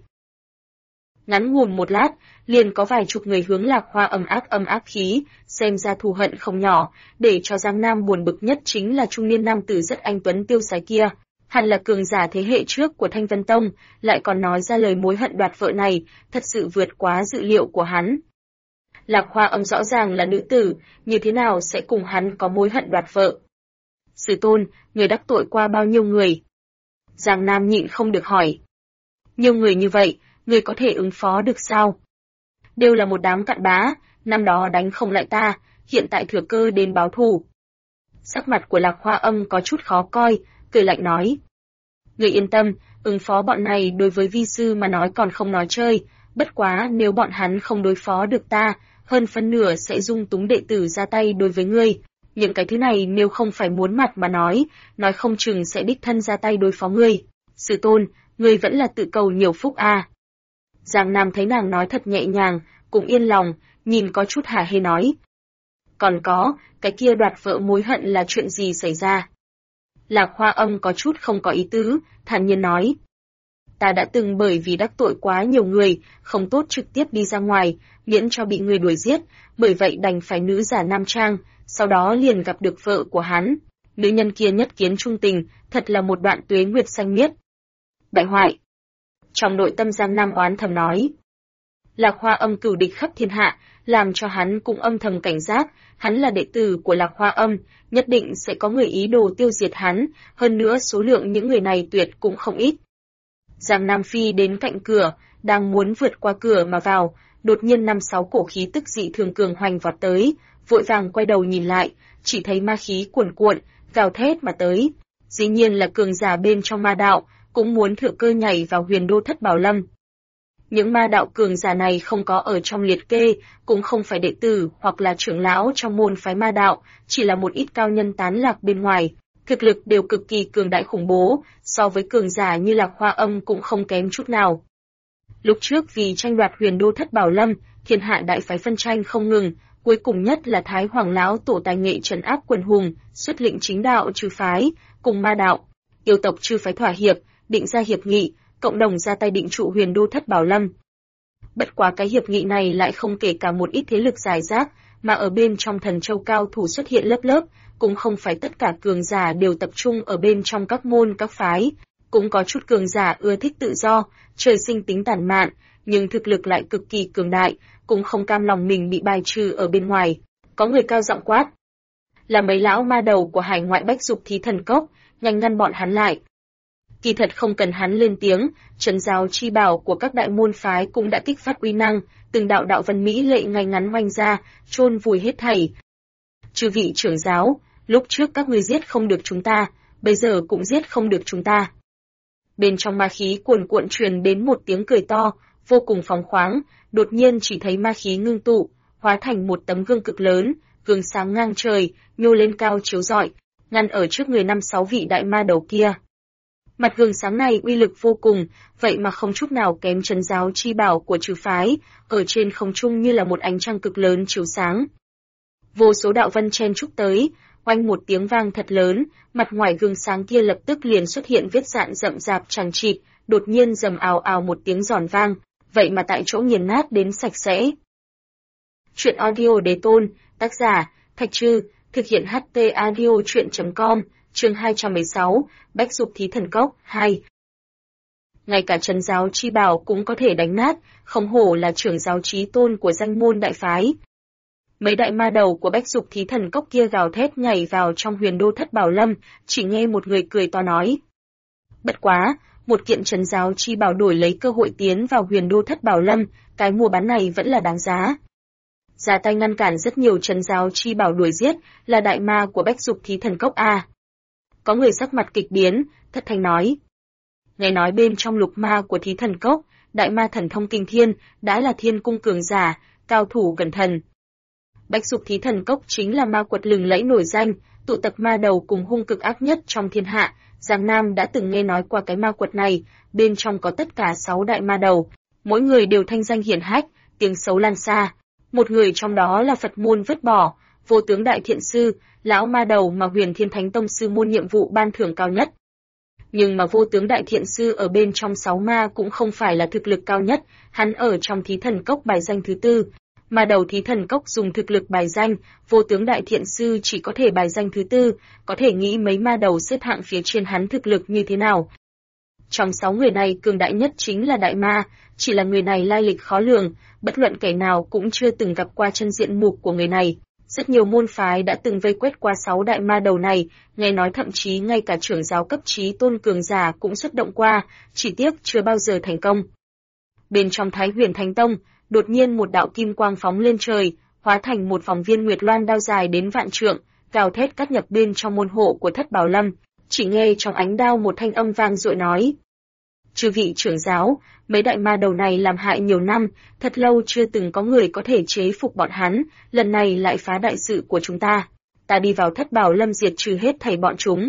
S1: Ngắn ngủn một lát, liền có vài chục người hướng Lạc Hoa âm ác khí, xem ra thù hận không nhỏ, để cho Giang Nam buồn bực nhất chính là trung niên nam tử rất anh tuấn tiêu sái kia, hẳn là cường giả thế hệ trước của Thanh Vân Tông, lại còn nói ra lời mối hận đoạt vợ này, thật sự vượt quá dự liệu của hắn. Lạc Hoa Âm rõ ràng là nữ tử, như thế nào sẽ cùng hắn có mối hận đoạt vợ? Sư tôn, người đắc tội qua bao nhiêu người? Giang Nam nhịn không được hỏi. Nhiều người như vậy, người có thể ứng phó được sao? Đều là một đám cặn bã, năm đó đánh không lại ta, hiện tại thừa cơ đến báo thù. Sắc mặt của Lạc Hoa Âm có chút khó coi, cười lạnh nói. Người yên tâm, ứng phó bọn này đối với vi sư mà nói còn không nói chơi, bất quá nếu bọn hắn không đối phó được ta, hơn phân nửa sẽ dung túng đệ tử ra tay đối với ngươi. Những cái thứ này nếu không phải muốn mặt mà nói không chừng sẽ đích thân ra tay đối phó ngươi. Sư tôn, ngươi vẫn là tự cầu nhiều phúc a. Giang Nam thấy nàng nói thật nhẹ nhàng, cũng yên lòng, nhìn có chút hả hê nói. Còn có, cái kia đoạt vợ mối hận là chuyện gì xảy ra? Lạc Hoa Âm có chút không có ý tứ, thản nhiên nói. Ta đã từng bởi vì đắc tội quá nhiều người, không tốt trực tiếp đi ra ngoài, miễn cho bị người đuổi giết, bởi vậy đành phải nữ giả nam trang, sau đó liền gặp được vợ của hắn. Nữ nhân kia nhất kiến trung tình, thật là một đoạn tuế nguyệt xanh miết. Bại hoại. Trong nội tâm Giang Nam oán thầm nói. Lạc Hoa Âm cửu địch khắp thiên hạ, làm cho hắn cũng âm thầm cảnh giác, hắn là đệ tử của Lạc Hoa Âm, nhất định sẽ có người ý đồ tiêu diệt hắn, hơn nữa số lượng những người này tuyệt cũng không ít. Giang Nam phi đến cạnh cửa, đang muốn vượt qua cửa mà vào, đột nhiên 5-6 cổ khí tức dị thường cường hoành vọt tới, vội vàng quay đầu nhìn lại, chỉ thấy ma khí cuồn cuộn, gào thét mà tới. Dĩ nhiên là cường giả bên trong ma đạo, cũng muốn thừa cơ nhảy vào Huyền Đô Thất Bảo Lâm. Những ma đạo cường giả này không có ở trong liệt kê, cũng không phải đệ tử hoặc là trưởng lão trong môn phái ma đạo, chỉ là một ít cao nhân tán lạc bên ngoài, thực lực đều cực kỳ cường đại khủng bố, so với cường giả như Lạc Hoa Âm cũng không kém chút nào. Lúc trước vì tranh đoạt Huyền Đô Thất Bảo Lâm, thiên hạ đại phái phân tranh không ngừng, cuối cùng nhất là Thái Hoàng lão tổ tài nghệ trấn áp quần hùng, xuất lĩnh chính đạo trừ phái, cùng ma đạo, yêu tộc trừ phái thỏa hiệp, định ra hiệp nghị, cộng đồng ra tay định trụ Huyền Đô Thất Bảo Lâm. Bất quá cái hiệp nghị này lại không kể cả một ít thế lực giải rác, mà ở bên trong Thần Châu cao thủ xuất hiện lớp lớp, cũng không phải tất cả cường giả đều tập trung ở bên trong các môn các phái, cũng có chút cường giả ưa thích tự do, trời sinh tính tản mạn, nhưng thực lực lại cực kỳ cường đại, cũng không cam lòng mình bị bài trừ ở bên ngoài. Có người cao giọng quát, là mấy lão ma đầu của hải ngoại Bách Dục Thí Thần Cốc, nhanh ngăn bọn hắn lại. Kỳ thật không cần hắn lên tiếng, trấn giáo chi bảo của các đại môn phái cũng đã kích phát uy năng, từng đạo đạo vân mỹ lệ ngay ngắn oanh ra, chôn vùi hết thảy. Chư vị trưởng giáo, lúc trước các ngươi giết không được chúng ta, bây giờ cũng giết không được chúng ta. Bên trong ma khí cuồn cuộn truyền đến một tiếng cười to, vô cùng phóng khoáng, đột nhiên chỉ thấy ma khí ngưng tụ, hóa thành một tấm gương cực lớn, gương sáng ngang trời, nhô lên cao chiếu rọi, ngăn ở trước người 5-6 vị đại ma đầu kia. Mặt gương sáng này uy lực vô cùng, vậy mà không chút nào kém trấn giáo chi bảo của trừ phái, ở trên không trung như là một ánh trăng cực lớn chiếu sáng. Vô số đạo vân chen chúc tới, oanh một tiếng vang thật lớn, mặt ngoài gương sáng kia lập tức liền xuất hiện vết dạn rậm rạp chằng chịt, đột nhiên rầm ào ào một tiếng giòn vang, vậy mà tại chỗ nghiền nát đến sạch sẽ. Chuyện audio đế tôn, tác giả, Thạch Trư, thực hiện HT audio chuyện.com, chương 216, Bách Dục Thí Thần Cốc, 2. Ngay cả trấn giáo chi bảo cũng có thể đánh nát, không hổ là trưởng giáo chí tôn của danh môn đại phái. Mấy đại ma đầu của Bách Dục Thí Thần Cốc kia gào thét nhảy vào trong Huyền Đô Thất Bảo Lâm, chỉ nghe một người cười to nói. Bất quá, một kiện trấn giáo chi bảo đổi lấy cơ hội tiến vào Huyền Đô Thất Bảo Lâm, cái mua bán này vẫn là đáng giá. Ra tay ngăn cản rất nhiều trấn giáo chi bảo đuổi giết, là đại ma của Bách Dục Thí Thần Cốc a. Có người sắc mặt kịch biến, thất thanh nói. Nghe nói bên trong lục ma của Thí Thần Cốc, đại ma thần thông kinh thiên, đã là thiên cung cường giả, cao thủ gần thần. Bách Dục Thí Thần Cốc chính là ma quật lừng lẫy nổi danh, tụ tập ma đầu cùng hung cực ác nhất trong thiên hạ. Giang Nam đã từng nghe nói qua cái ma quật này, bên trong có tất cả 6 đại ma đầu, mỗi người đều thanh danh hiển hách, tiếng xấu lan xa. Một người trong đó là Phật môn vứt bỏ, Vô Tướng Đại Thiện Sư, lão ma đầu mà Huyền Thiên Thánh Tông sư môn nhiệm vụ ban thưởng cao nhất. Nhưng mà Vô Tướng Đại Thiện Sư ở bên trong 6 ma cũng không phải là thực lực cao nhất, hắn ở trong Thí Thần Cốc bài danh thứ 4. Ma đầu Thí Thần Cốc dùng thực lực bài danh, Vô Tướng Đại Thiện Sư chỉ có thể bài danh thứ 4, có thể nghĩ mấy ma đầu xếp hạng phía trên hắn thực lực như thế nào. Trong 6 người này cường đại nhất chính là đại ma, chỉ là người này lai lịch khó lường, bất luận kẻ nào cũng chưa từng gặp qua chân diện mục của người này. Rất nhiều môn phái đã từng vây quét qua 6 đại ma đầu này, nghe nói thậm chí ngay cả trưởng giáo cấp chí tôn cường giả cũng xuất động qua, chỉ tiếc chưa bao giờ thành công. Bên trong Thái Huyền Thánh Tông, đột nhiên một đạo kim quang phóng lên trời, hóa thành một vòng viên nguyệt loan đao dài đến vạn trượng, gào thét cắt nhập bên trong môn hộ của Thất Bảo Lâm. Chỉ nghe trong ánh đao một thanh âm vang dội nói. Chư vị trưởng giáo, mấy đại ma đầu này làm hại nhiều năm, thật lâu chưa từng có người có thể chế phục bọn hắn, lần này lại phá đại sự của chúng ta. Ta đi vào Thất Bảo Lâm diệt trừ hết thảy bọn chúng.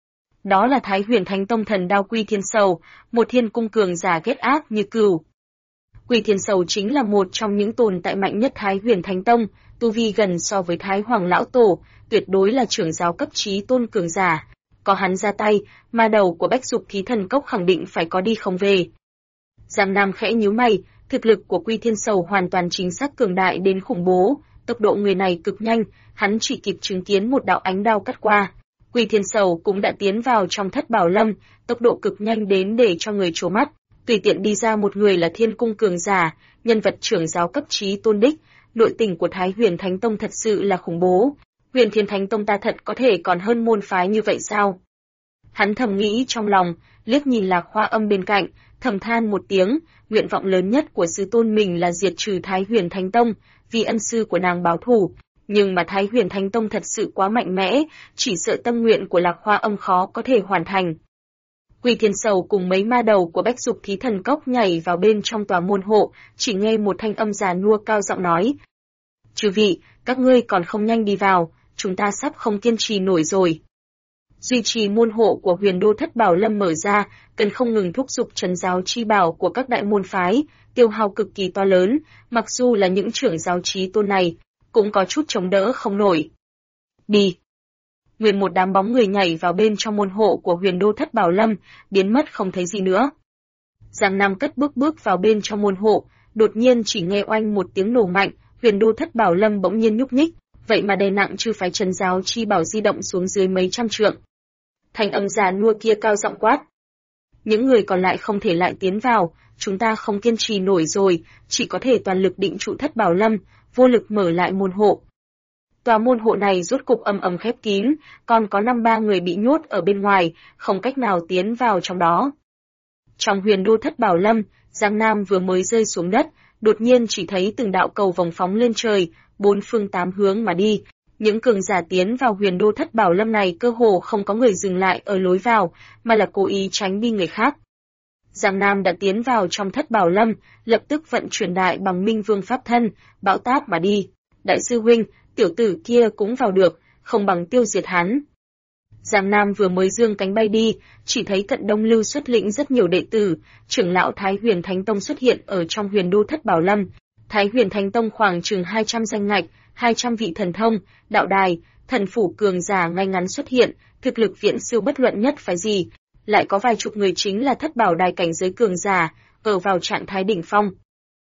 S1: Đó là Thái Huyền Thánh Tông thần đao Quy Thiên Sầu, một thiên cung cường giả ghét ác như cừu. Quy Thiên Sầu chính là một trong những tồn tại mạnh nhất Thái Huyền Thánh Tông, tu vi gần so với Thái Hoàng Lão Tổ, tuyệt đối là trưởng giáo cấp chí tôn cường giả. Có hắn ra tay, ma đầu của Bách Dục Thí Thần Cốc khẳng định phải có đi không về. Giang Nam khẽ nhíu mày, thực lực của Quy Thiên Sầu hoàn toàn chính xác cường đại đến khủng bố, tốc độ người này cực nhanh, hắn chỉ kịp chứng kiến một đạo ánh đao cắt qua. Quy Thiên Sầu cũng đã tiến vào trong Thất Bảo Lâm, tốc độ cực nhanh đến để cho người trố mắt, tùy tiện đi ra một người là thiên cung cường giả, nhân vật trưởng giáo cấp chí tôn đích, nội tình của Thái Huyền Thánh Tông thật sự là khủng bố. Huyền Thiên Thánh Tông ta thật có thể còn hơn môn phái như vậy sao? Hắn thầm nghĩ trong lòng, liếc nhìn Lạc Hoa Âm bên cạnh, thầm than một tiếng, nguyện vọng lớn nhất của sư tôn mình là diệt trừ Thái Huyền Thánh Tông, vì ân sư của nàng báo thù. Nhưng mà Thái Huyền Thánh Tông thật sự quá mạnh mẽ, chỉ sợ tâm nguyện của Lạc Hoa Âm khó có thể hoàn thành. Quy Thiên Sầu cùng mấy ma đầu của Bách Dục Thí Thần Cốc nhảy vào bên trong tòa môn hộ, chỉ nghe một thanh âm già nua cao giọng nói. Chư vị, các ngươi còn không nhanh đi vào, chúng ta sắp không kiên trì nổi rồi. Duy trì môn hộ của Huyền Đô Thất Bảo Lâm mở ra, cần không ngừng thúc giục trấn giáo chi bảo của các đại môn phái, tiêu hao cực kỳ to lớn, mặc dù là những trưởng giáo chí tôn này, cũng có chút chống đỡ không nổi. Đi! Nguyên một đám bóng người nhảy vào bên trong môn hộ của Huyền Đô Thất Bảo Lâm, biến mất không thấy gì nữa. Giang Nam cất bước vào bên trong môn hộ, đột nhiên chỉ nghe oanh một tiếng nổ mạnh, Huyền Đô Thất Bảo Lâm bỗng nhiên nhúc nhích, vậy mà đè nặng chư phái trấn giáo chi bảo di động xuống dưới mấy trăm trượng. Thanh âm già nua kia cao giọng quát. Những người còn lại không thể lại tiến vào, chúng ta không kiên trì nổi rồi, chỉ có thể toàn lực định trụ Thất Bảo Lâm, vô lực mở lại môn hộ. Tòa môn hộ này rốt cục ầm ầm khép kín, còn có 53 người bị nhốt ở bên ngoài, không cách nào tiến vào trong đó. Trong Huyền Đô Thất Bảo Lâm, Giang Nam vừa mới rơi xuống đất, đột nhiên chỉ thấy từng đạo cầu vòng phóng lên trời, 4 phương 8 hướng mà đi. Những cường giả tiến vào Huyền Đô Thất Bảo Lâm này cơ hồ không có người dừng lại ở lối vào, mà là cố ý tránh đi người khác. Giang Nam đã tiến vào trong Thất Bảo Lâm, lập tức vận chuyển đại bằng Minh Vương Pháp Thân, bão táp mà đi. Đại sư huynh, tiểu tử kia cũng vào được, không bằng tiêu diệt hắn. Giang Nam vừa mới dương cánh bay đi, chỉ thấy Cận Đông Lưu xuất lĩnh rất nhiều đệ tử, trưởng lão Thái Huyền Thánh Tông xuất hiện ở trong Huyền Đô Thất Bảo Lâm. Thái Huyền Thánh Tông khoảng chừng 200 danh ngạch, 200 vị thần thông, đạo đài, thần phủ cường giả ngay ngắn xuất hiện, thực lực viễn siêu bất luận nhất phái gì. Lại có vài chục người chính là thất bảo đài cảnh giới cường giả, ở vào trạng thái đỉnh phong.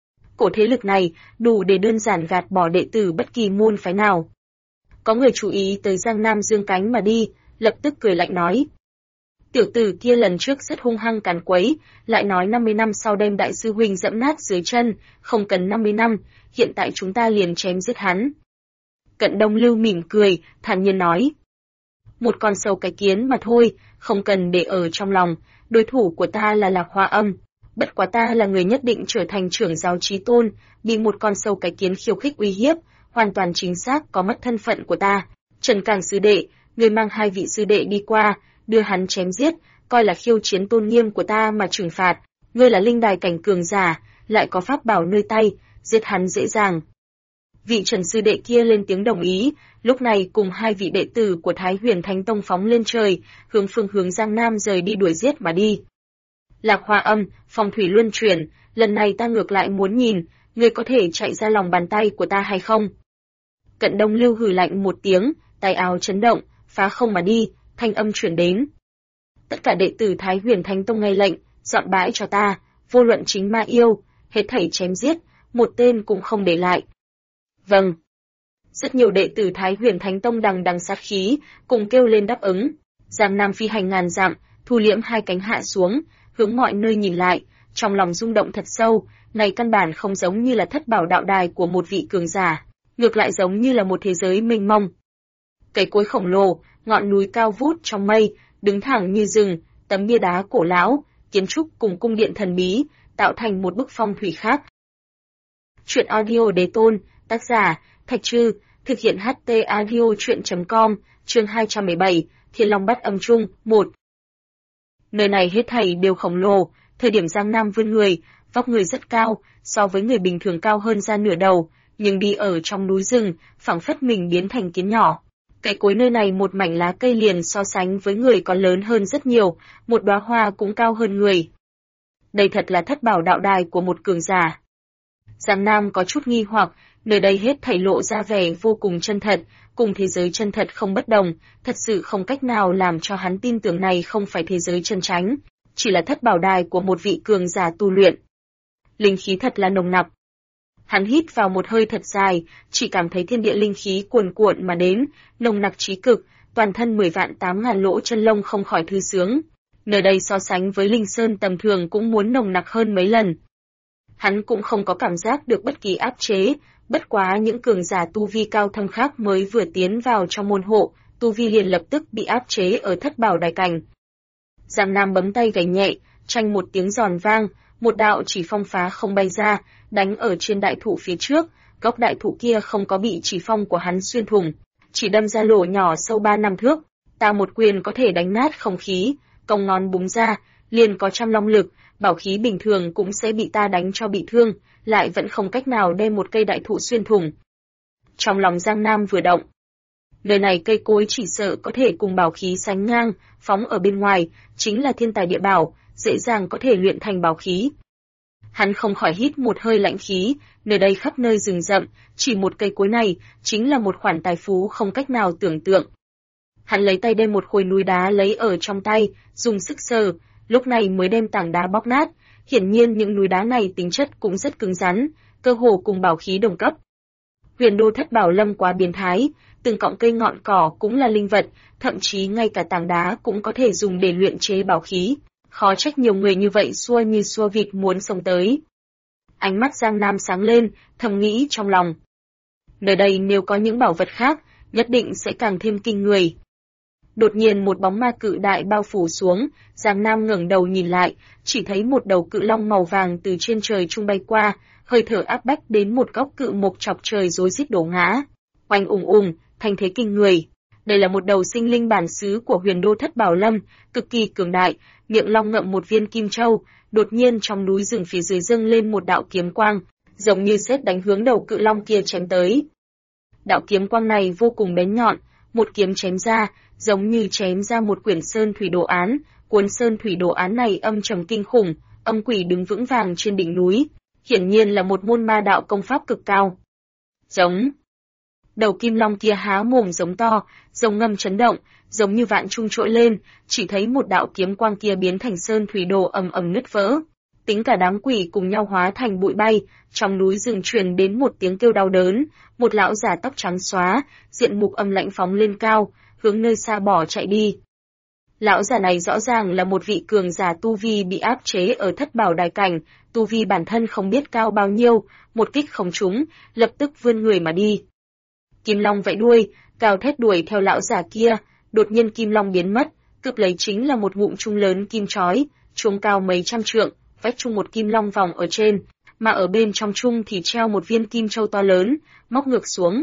S1: Cổ thế lực này đủ để đơn giản gạt bỏ đệ tử bất kỳ môn phái nào. Có người chú ý tới Giang Nam dương cánh mà đi, lập tức cười lạnh nói. Tiểu tử kia lần trước rất hung hăng càn quấy, lại nói 50 năm sau đem đại sư huynh dẫm nát dưới chân, không cần 50 năm, hiện tại chúng ta liền chém giết hắn. Cận Đông Lưu mỉm cười, thản nhiên nói. Một con sâu cái kiến mà thôi, không cần để ở trong lòng, đối thủ của ta là Lạc Hoa Âm. Bất quá ta là người nhất định trở thành trưởng giáo chí tôn, bị một con sâu cái kiến khiêu khích uy hiếp, hoàn toàn chính xác có mất thân phận của ta. Trần Càng sư đệ, người mang 2 vị sư đệ đi qua, đưa hắn chém giết, coi là khiêu chiến tôn nghiêm của ta mà trừng phạt. Ngươi là linh đài cảnh cường giả, lại có pháp bảo nơi tay, giết hắn dễ dàng. Vị Trần sư đệ kia lên tiếng đồng ý, lúc này cùng 2 vị đệ tử của Thái Huyền Thánh Tông phóng lên trời, hướng phương hướng Giang Nam rời đi đuổi giết mà đi. Lạc Hoa Âm, phong thủy luân chuyển, lần này ta ngược lại muốn nhìn, ngươi có thể chạy ra lòng bàn tay của ta hay không? Cận Đông Lưu hừ lạnh một tiếng, tay áo chấn động, phá không mà đi, thanh âm chuyển đến. Tất cả đệ tử Thái Huyền Thánh Tông nghe lệnh, dọn bãi cho ta, vô luận chính ma yêu, hết thảy chém giết, một tên cũng không để lại. Vâng. Rất nhiều đệ tử Thái Huyền Thánh Tông đằng đằng sát khí, cùng kêu lên đáp ứng. Giang Nam phi hành ngàn dặm, thu liễm 2 cánh hạ xuống, hướng mọi nơi nhìn lại, trong lòng rung động thật sâu, này căn bản không giống như là thất bảo đạo đài của một vị cường giả, ngược lại giống như là một thế giới mênh mông. Cây cối khổng lồ, ngọn núi cao vút trong mây, đứng thẳng như rừng, tấm bia đá cổ lão, kiến trúc cùng cung điện thần bí, tạo thành một bức phong thủy khác. Truyện audio Đế Tôn, tác giả Thạch Trư, thực hiện HT audio truyện.com, chương 217, Thiên Long Bát Âm Trung, 1. Nơi này hết thảy đều khổng lồ, thời điểm Giang Nam vươn người, vóc người rất cao, so với người bình thường cao hơn ra nửa đầu, nhưng đi ở trong núi rừng, phảng phất mình biến thành kiến nhỏ. Cây cối nơi này một mảnh lá cây liền so sánh với người còn lớn hơn rất nhiều, một đóa hoa cũng cao hơn người. Đây thật là thất bảo đạo đài của một cường giả. Giang Nam có chút nghi hoặc, nơi đây hết thảy lộ ra vẻ vô cùng chân thật, cùng thế giới chân thật không bất đồng, thật sự không cách nào làm cho hắn tin tưởng này không phải thế giới chân chánh, chỉ là thất bảo đài của một vị cường giả tu luyện. Linh khí thật là nồng nặc. Hắn hít vào một hơi thật dài, chỉ cảm thấy thiên địa linh khí cuồn cuộn mà đến, nồng nặc chí cực, toàn thân 10 vạn 8 ngàn lỗ chân lông không khỏi thư sướng. Nơi đây so sánh với Linh Sơn tầm thường cũng muốn nồng nặc hơn mấy lần. Hắn cũng không có cảm giác được bất kỳ áp chế, bất quá những cường giả tu vi cao thâm khác mới vừa tiến vào trong môn hộ, tu vi liền lập tức bị áp chế ở thất bảo đài cảnh. Giang Nam bấm tay gảy nhẹ, tranh một tiếng giòn vang, một đạo chỉ phong phá không bay ra, đánh ở trên đại thụ phía trước, gốc đại thụ kia không có bị chỉ phong của hắn xuyên thủng, chỉ đâm ra lỗ nhỏ sâu 3 năm thước, ta một quyền có thể đánh nát không khí, cong ngón búng ra, liền có trăm long lực, bảo khí bình thường cũng sẽ bị ta đánh cho bị thương, lại vẫn không cách nào đem một cây đại thụ xuyên thủng. Trong lòng Giang Nam vừa động, nơi này cây cối chỉ sợ có thể cùng bảo khí sánh ngang, phóng ở bên ngoài, chính là thiên tài địa bảo, dễ dàng có thể luyện thành bảo khí. Hắn không khỏi hít một hơi lạnh khí, nơi đây khắp nơi rừng rậm, chỉ một cây cối này, chính là một khoản tài phú không cách nào tưởng tượng. Hắn lấy tay đem một khối núi đá lấy ở trong tay, dùng sức sờ, lúc này mới đem tảng đá bóc nát, hiển nhiên những núi đá này tính chất cũng rất cứng rắn, cơ hồ cùng bảo khí đồng cấp. Huyền Đô Thất Bảo Lâm quá biến thái, từng cọng cây ngọn cỏ cũng là linh vật, thậm chí ngay cả tảng đá cũng có thể dùng để luyện chế bảo khí. Khó trách nhiều người như vậy xua như xua vịt muốn xông tới. Ánh mắt Giang Nam sáng lên, thầm nghĩ trong lòng. Nơi đây nếu có những bảo vật khác, nhất định sẽ càng thêm kinh người. Đột nhiên một bóng ma cự đại bao phủ xuống, Giang Nam ngẩng đầu nhìn lại, chỉ thấy một đầu cự long màu vàng từ trên trời trung bay qua, hơi thở áp bách đến một góc cự mục chọc trời rối rít đổ ngã. Oanh thanh thế kinh người. Đây là một đầu sinh linh bản xứ của Huyền Đô Thất Bảo Lâm, cực kỳ cường đại, miệng long ngậm một viên kim châu, đột nhiên trong núi rừng phía dưới dâng lên một đạo kiếm quang, giống như sét đánh hướng đầu cự long kia chém tới. Đạo kiếm quang này vô cùng bén nhọn, một kiếm chém ra, giống như chém ra một quyển sơn thủy đồ án, cuốn sơn thủy đồ án này âm trầm kinh khủng, âm quỷ đứng vững vàng trên đỉnh núi, hiển nhiên là một môn ma đạo công pháp cực cao. Giống. Đầu kim long kia há mồm giống to, rồng ngâm chấn động, giống như vạn trung trỗi lên, chỉ thấy một đạo kiếm quang kia biến thành sơn thủy đồ ầm ầm nứt vỡ. Tính cả đám quỷ cùng nhau hóa thành bụi bay, trong núi rừng truyền đến một tiếng kêu đau đớn, một lão già tóc trắng xóa, diện mục âm lãnh phóng lên cao, hướng nơi xa bỏ chạy đi. Lão già này rõ ràng là một vị cường giả tu vi bị áp chế ở thất bảo đài cảnh, tu vi bản thân không biết cao bao nhiêu, một kích không trúng, lập tức vươn người mà đi. Kim Long vẫy đuôi, gào thét đuổi theo lão giả kia, đột nhiên Kim Long biến mất, cướp lấy chính là một ngụm chuông lớn kim chói, chuông cao mấy trăm trượng, vách chuông một kim long vòng ở trên, mà ở bên trong chuông thì treo một viên kim châu to lớn, móc ngược xuống.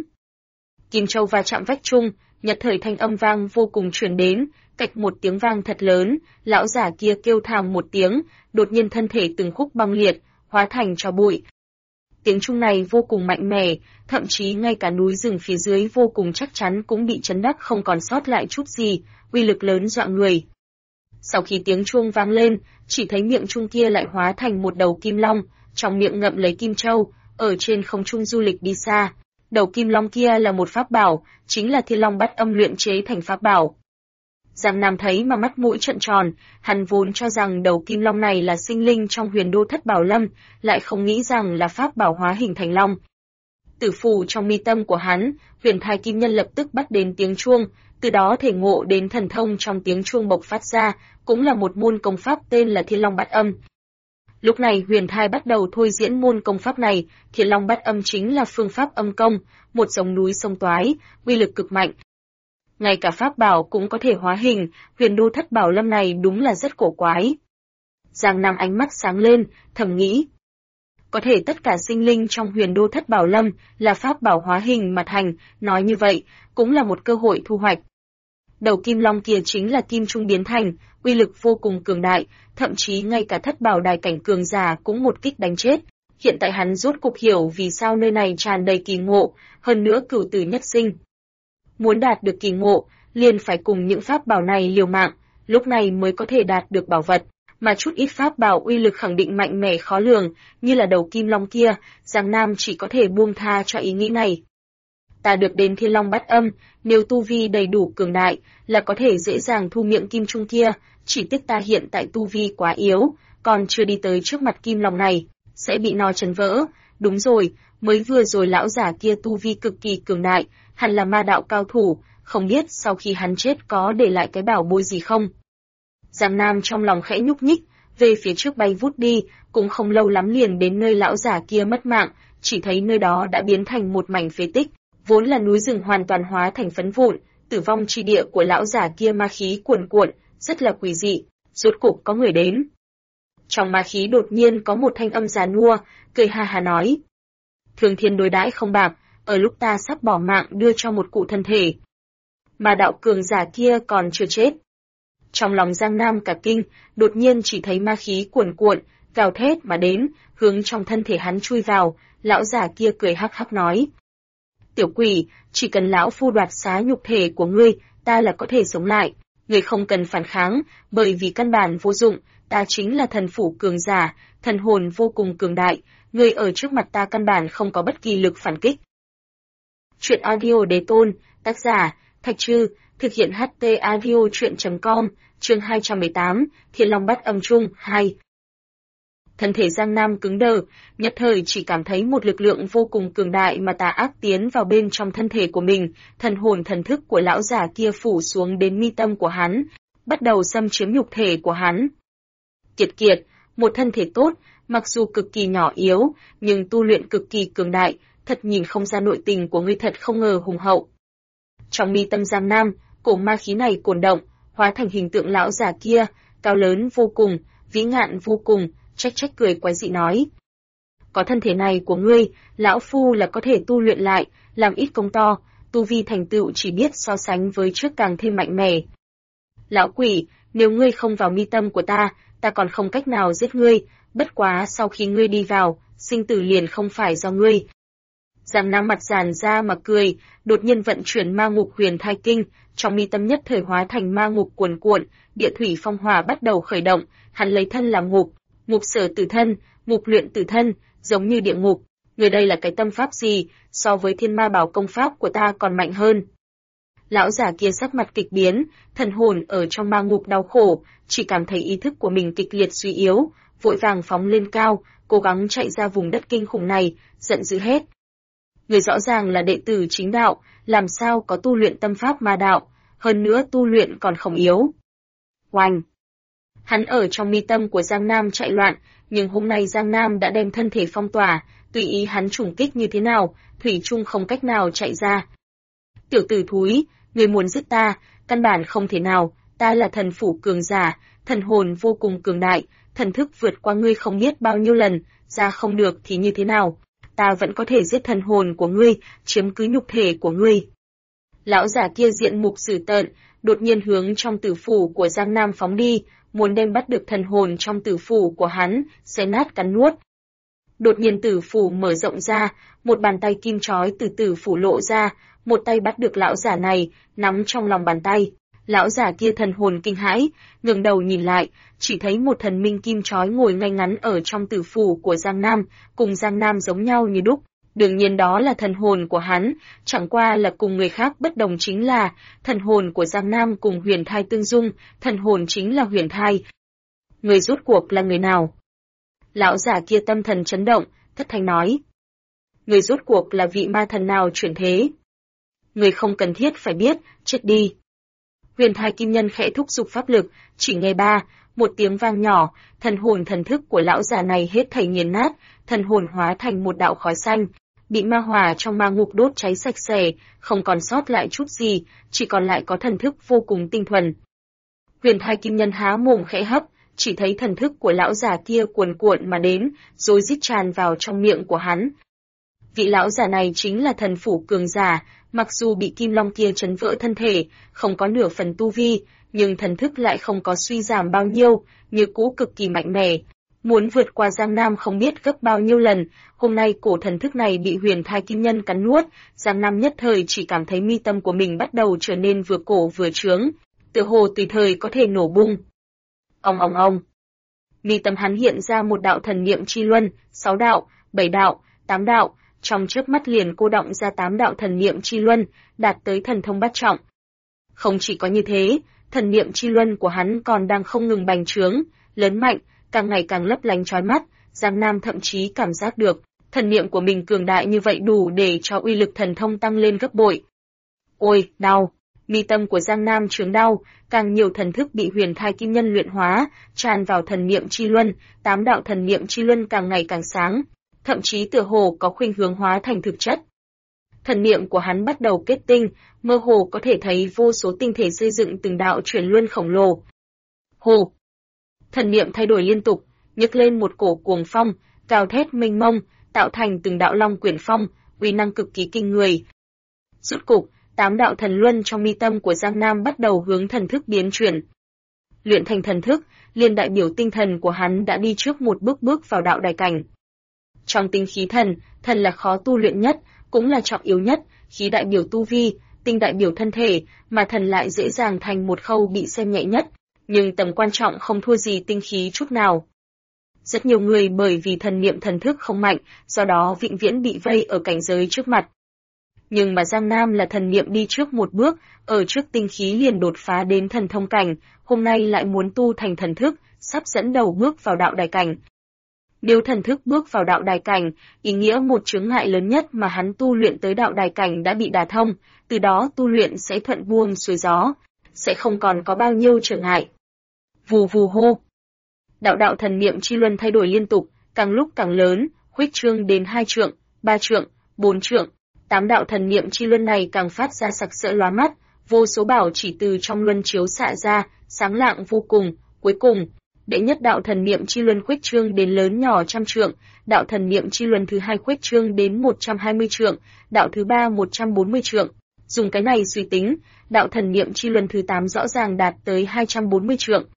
S1: Kim châu va chạm vách chuông, nhất thời thanh âm vang vô cùng truyền đến, cạch một tiếng vang thật lớn, lão giả kia kêu thảm một tiếng, đột nhiên thân thể từng khúc băng liệt, hóa thành tro bụi. Tiếng chuông này vô cùng mạnh mẽ, thậm chí ngay cả núi rừng phía dưới vô cùng chắc chắn cũng bị chấn đắc không còn sót lại chút gì, uy lực lớn dọa người. Sau khi tiếng chuông vang lên, chỉ thấy miệng chuông kia lại hóa thành một đầu kim long, trong miệng ngậm lấy kim châu, ở trên không trung du lịch đi xa. Đầu kim long kia là một pháp bảo, chính là Thiên Long Bát Âm luyện chế thành pháp bảo. Giang Nam thấy mà mắt mũi trợn tròn, hắn vốn cho rằng đầu kim long này là sinh linh trong Huyền Đô Thất Bảo Lâm, lại không nghĩ rằng là pháp bảo hóa hình thành long. Tử phù trong mi tâm của hắn, Huyền Thai Kim Nhân lập tức bắt đến tiếng chuông, từ đó thể ngộ đến thần thông trong tiếng chuông bộc phát ra, cũng là một môn công pháp tên là Thiên Long Bát Âm. Lúc này Huyền Thai bắt đầu thôi diễn môn công pháp này, Thiên Long Bát Âm chính là phương pháp âm công, một dòng núi sông toái, uy lực cực mạnh. Ngay cả pháp bảo cũng có thể hóa hình, Huyền Đô Thất Bảo Lâm này đúng là rất cổ quái. Giang Nam ánh mắt sáng lên, thầm nghĩ. Có thể tất cả sinh linh trong Huyền Đô Thất Bảo Lâm là pháp bảo hóa hình mà thành, nói như vậy, cũng là một cơ hội thu hoạch. Đầu kim long kia chính là kim trung biến thành, uy lực vô cùng cường đại, thậm chí ngay cả Thất Bảo Đài cảnh cường giả cũng một kích đánh chết. Hiện tại hắn rốt cục hiểu vì sao nơi này tràn đầy kỳ ngộ, hơn nữa cửu tử nhất sinh. Muốn đạt được kỳ ngộ, liền phải cùng những pháp bảo này liều mạng, lúc này mới có thể đạt được bảo vật, mà chút ít pháp bảo uy lực khẳng định mạnh mẽ khó lường, như là đầu kim long kia, Giang Nam chỉ có thể buông tha cho ý nghĩ này. Ta được đến Thiên Long Bát Âm, nếu tu vi đầy đủ cường đại, là có thể dễ dàng thu miệng kim trung kia, chỉ tiếc ta hiện tại tu vi quá yếu, còn chưa đi tới trước mặt kim long này, sẽ bị nó chấn vỡ. Đúng rồi, mới vừa rồi lão giả kia tu vi cực kỳ cường đại, hẳn là ma đạo cao thủ, không biết sau khi hắn chết có để lại cái bảo bối gì không. Giang Nam trong lòng khẽ nhúc nhích, về phía trước bay vút đi, cũng không lâu lắm liền đến nơi lão giả kia mất mạng, chỉ thấy nơi đó đã biến thành một mảnh phế tích, vốn là núi rừng hoàn toàn hóa thành phấn vụn, tử vong chi địa của lão giả kia ma khí cuồn cuộn, rất là quỷ dị, rốt cục có người đến. Trong ma khí đột nhiên có một thanh âm già nua, cười ha ha nói. Thường thiên đối đãi không bạc, ở lúc ta sắp bỏ mạng đưa cho một cụ thân thể. Mà đạo cường giả kia còn chưa chết. Trong lòng Giang Nam cả kinh, đột nhiên chỉ thấy ma khí cuồn cuộn, gào thét mà đến, hướng trong thân thể hắn chui vào, lão giả kia cười hắc hắc nói. Tiểu quỷ, chỉ cần lão phu đoạt xá nhục thể của ngươi, ta là có thể sống lại, ngươi không cần phản kháng, bởi vì căn bản vô dụng, ta chính là thần phủ cường giả, thần hồn vô cùng cường đại, ngươi ở trước mặt ta căn bản không có bất kỳ lực phản kích. Chuyện audio Đế Tôn, tác giả, Thạch Trư, thực hiện HT audio chuyện.com, chương 218, Thiên Long Bát Âm Trung, 2. Thân thể Giang Nam cứng đờ, nhất thời chỉ cảm thấy một lực lượng vô cùng cường đại mà tà ác tiến vào bên trong thân thể của mình, thần hồn thần thức của lão giả kia phủ xuống đến mi tâm của hắn, bắt đầu xâm chiếm nhục thể của hắn. Kiệt kiệt, một thân thể tốt, mặc dù cực kỳ nhỏ yếu, nhưng tu luyện cực kỳ cường đại, thật nhìn không ra nội tình của ngươi thật không ngờ hùng hậu. Trong mi tâm Giang Nam, cổ ma khí này cuồn động, hóa thành hình tượng lão giả kia, cao lớn vô cùng, vĩ ngạn vô cùng, trách cười quái dị nói. Có thân thể này của ngươi, lão phu là có thể tu luyện lại, làm ít công to, tu vi thành tựu chỉ biết so sánh với trước càng thêm mạnh mẽ. Lão quỷ, nếu ngươi không vào mi tâm của ta còn không cách nào giết ngươi, bất quá sau khi ngươi đi vào, sinh tử liền không phải do ngươi. Giang Nam mặt giàn ra mà cười, đột nhiên vận chuyển ma ngục huyền thai kinh, trong mi tâm nhất thời hóa thành ma ngục cuồn cuộn, địa thủy phong hỏa bắt đầu khởi động, hắn lấy thân làm ngục, ngục sở tử thân, ngục luyện tử thân, giống như địa ngục. Người đây là cái tâm pháp gì, so với thiên ma bảo công pháp của ta còn mạnh hơn. Lão giả kia sắc mặt kịch biến, thần hồn ở trong ma ngục đau khổ, chỉ cảm thấy ý thức của mình kịch liệt suy yếu, vội vàng phóng lên cao, cố gắng chạy ra vùng đất kinh khủng này, giận dữ hết. Người rõ ràng là đệ tử chính đạo, làm sao có tu luyện tâm pháp ma đạo, hơn nữa tu luyện còn không yếu. Oanh! Hắn ở trong mi tâm của Giang Nam chạy loạn, nhưng hôm nay Giang Nam đã đem thân thể phong tỏa, tùy ý hắn trùng kích như thế nào, thủy chung không cách nào chạy ra. Tiểu tử thúi, ngươi muốn giết ta, căn bản không thể nào, ta là thần phủ cường giả, thần hồn vô cùng cường đại, thần thức vượt qua ngươi không biết bao nhiêu lần, ra không được thì như thế nào, ta vẫn có thể giết thần hồn của ngươi, chiếm cứ nhục thể của ngươi. Lão giả kia diện mục dữ tợn, đột nhiên hướng trong tử phủ của Giang Nam phóng đi, muốn đem bắt được thần hồn trong tử phủ của hắn, xé nát cắn nuốt. Đột nhiên tử phủ mở rộng ra, một bàn tay kim chói từ tử phủ lộ ra, một tay bắt được lão giả này, nắm trong lòng bàn tay. Lão giả kia thần hồn kinh hãi, ngẩng đầu nhìn lại, chỉ thấy một thần minh kim chói ngồi ngay ngắn ở trong tử phủ của Giang Nam, cùng Giang Nam giống nhau như đúc. Đương nhiên đó là thần hồn của hắn, chẳng qua là cùng người khác bất đồng chính là, thần hồn của Giang Nam cùng huyền thai tương dung, thần hồn chính là huyền thai. Người rốt cuộc là người nào? Lão giả kia tâm thần chấn động, thất thanh nói. Người rốt cuộc là vị ma thần nào chuyển thế? Người không cần thiết phải biết, chết đi. Huyền thai kim nhân khẽ thúc giục pháp lực, chỉ nghe một tiếng vang nhỏ, thần hồn thần thức của lão già này hết thảy nghiền nát, thần hồn hóa thành một đạo khói xanh, bị ma hỏa trong ma ngục đốt cháy sạch sẽ, không còn sót lại chút gì, chỉ còn lại có thần thức vô cùng tinh thuần. Huyền thai kim nhân há mồm khẽ hấp, chỉ thấy thần thức của lão già kia cuồn cuộn mà đến, rồi rít tràn vào trong miệng của hắn. Vị lão già này chính là thần phủ cường giả, mặc dù bị kim long kia chấn vỡ thân thể, không có nửa phần tu vi, nhưng thần thức lại không có suy giảm bao nhiêu, như cũ cực kỳ mạnh mẽ. Muốn vượt qua Giang Nam không biết gấp bao nhiêu lần, hôm nay cổ thần thức này bị huyền thai kim nhân cắn nuốt, Giang Nam nhất thời chỉ cảm thấy mi tâm của mình bắt đầu trở nên vừa cổ vừa trướng, tựa hồ tùy thời có thể nổ bung. Ong. Mi tâm hắn hiện ra một đạo thần niệm chi luân, 6 đạo, 7 đạo, 8 đạo, trong chớp mắt liền cô động ra 8 đạo thần niệm chi luân, đạt tới thần thông bát trọng. Không chỉ có như thế, thần niệm chi luân của hắn còn đang không ngừng bành trướng, lớn mạnh, càng ngày càng lấp lánh chói mắt, Giang Nam thậm chí cảm giác được, thần niệm của mình cường đại như vậy đủ để cho uy lực thần thông tăng lên gấp bội. Ôi, đau! Mi tâm của Giang Nam chướng đau, càng nhiều thần thức bị huyền thai kim nhân luyện hóa, tràn vào thần niệm chi luân, 8 đạo thần niệm chi luân càng ngày càng sáng, thậm chí tựa hồ có khuynh hướng hóa thành thực chất. Thần niệm của hắn bắt đầu kết tinh, mơ hồ có thể thấy vô số tinh thể xây dựng từng đạo chuyển luân khổng lồ. Hồ! Thần niệm thay đổi liên tục, nhấc lên một cổ cuồng phong, gào thét mênh mông, tạo thành từng đạo long quyển phong, uy năng cực kỳ kinh người. Rốt cục, 8 đạo thần luân trong mi tâm của Giang Nam bắt đầu hướng thần thức biến chuyển. Luyện thành thần thức, liền đại biểu tinh thần của hắn đã đi trước một bước vào đạo đài cảnh. Trong tinh khí thần là khó tu luyện nhất, cũng là trọng yếu nhất, khí đại biểu tu vi, tinh đại biểu thân thể, mà thần lại dễ dàng thành một khâu bị xem nhẹ nhất, nhưng tầm quan trọng không thua gì tinh khí chút nào. Rất nhiều người bởi vì thần niệm thần thức không mạnh, do đó vĩnh viễn bị vây ở cảnh giới trước mặt. Nhưng mà Giang Nam là thần niệm đi trước một bước, ở trước tinh khí liền đột phá đến thần thông cảnh, hôm nay lại muốn tu thành thần thức, sắp dẫn đầu bước vào đạo đài cảnh. Nếu thần thức bước vào đạo đài cảnh, ý nghĩa một chướng ngại lớn nhất mà hắn tu luyện tới đạo đài cảnh đã bị đả thông, từ đó tu luyện sẽ thuận buồm xuôi gió, sẽ không còn có bao nhiêu trở ngại. Vù vù hô. Đạo thần niệm chi luân thay đổi liên tục, càng lúc càng lớn, khuếch trương đến 2 trượng, 3 trượng, 4 trượng. 8 đạo thần niệm chi luân này càng phát ra sặc sỡ lóa mắt, vô số bảo chỉ từ trong luân chiếu xạ ra, sáng lạng vô cùng. Cuối cùng, đệ nhất đạo thần niệm chi luân khuếch trương đến lớn nhỏ trăm trượng, đạo thần niệm chi luân thứ 2 khuếch trương đến 120 trượng, đạo thứ 3 140 trượng. Dùng cái này suy tính, đạo thần niệm chi luân thứ 8 rõ ràng đạt tới 240 trượng.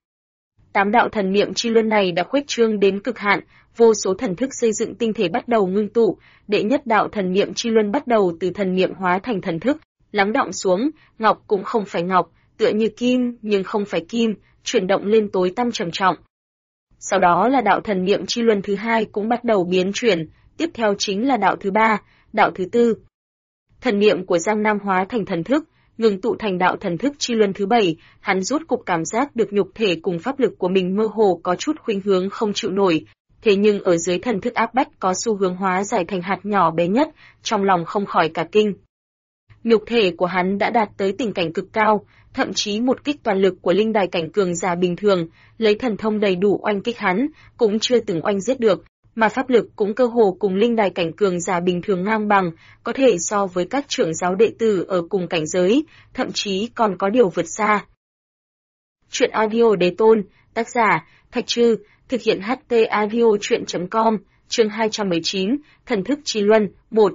S1: 8 đạo thần niệm chi luân này đã khuếch trương đến cực hạn, vô số thần thức xây dựng tinh thể bắt đầu ngưng tụ, đệ nhất đạo thần niệm chi luân bắt đầu từ thần niệm hóa thành thần thức, lắng đọng xuống, ngọc cũng không phải ngọc, tựa như kim nhưng không phải kim, chuyển động lên tối tăm trầm trọng. Sau đó là đạo thần niệm chi luân thứ 2 cũng bắt đầu biến chuyển, tiếp theo chính là đạo thứ 3, đạo thứ 4. Thần niệm của Giang Nam hóa thành thần thức, ngừng tụ thành đạo thần thức chi luân thứ 7, hắn rốt cục cảm giác được nhục thể cùng pháp lực của mình mơ hồ có chút khuynh hướng không chịu nổi, thế nhưng ở dưới thần thức áp bách có xu hướng hóa giải thành hạt nhỏ bé nhất, trong lòng không khỏi cả kinh. Nhục thể của hắn đã đạt tới tình cảnh cực cao, thậm chí một kích toàn lực của linh đài cảnh cường giả bình thường, lấy thần thông đầy đủ oanh kích hắn, cũng chưa từng oanh giết được, mà pháp lực cũng cơ hồ cùng linh đài cảnh cường giả bình thường ngang bằng, có thể so với các trưởng giáo đệ tử ở cùng cảnh giới, thậm chí còn có điều vượt xa. Truyện audio đế tôn, tác giả, Thạch Trư, thực hiện HT audio truyện.com, chương 219, thần thức chi luân, 1.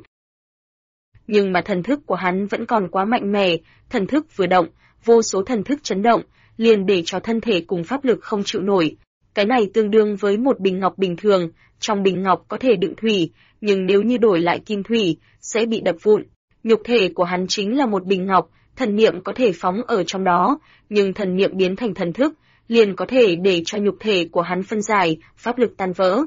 S1: Nhưng mà thần thức của hắn vẫn còn quá mạnh mẽ, thần thức vừa động, vô số thần thức chấn động, liền để cho thân thể cùng pháp lực không chịu nổi. Cái này tương đương với một bình ngọc bình thường, trong bình ngọc có thể đựng thủy, nhưng nếu như đổi lại kim thủy, sẽ bị đập vụn. Nhục thể của hắn chính là một bình ngọc, thần niệm có thể phóng ở trong đó, nhưng thần niệm biến thành thần thức, liền có thể để cho nhục thể của hắn phân giải, pháp lực tan vỡ.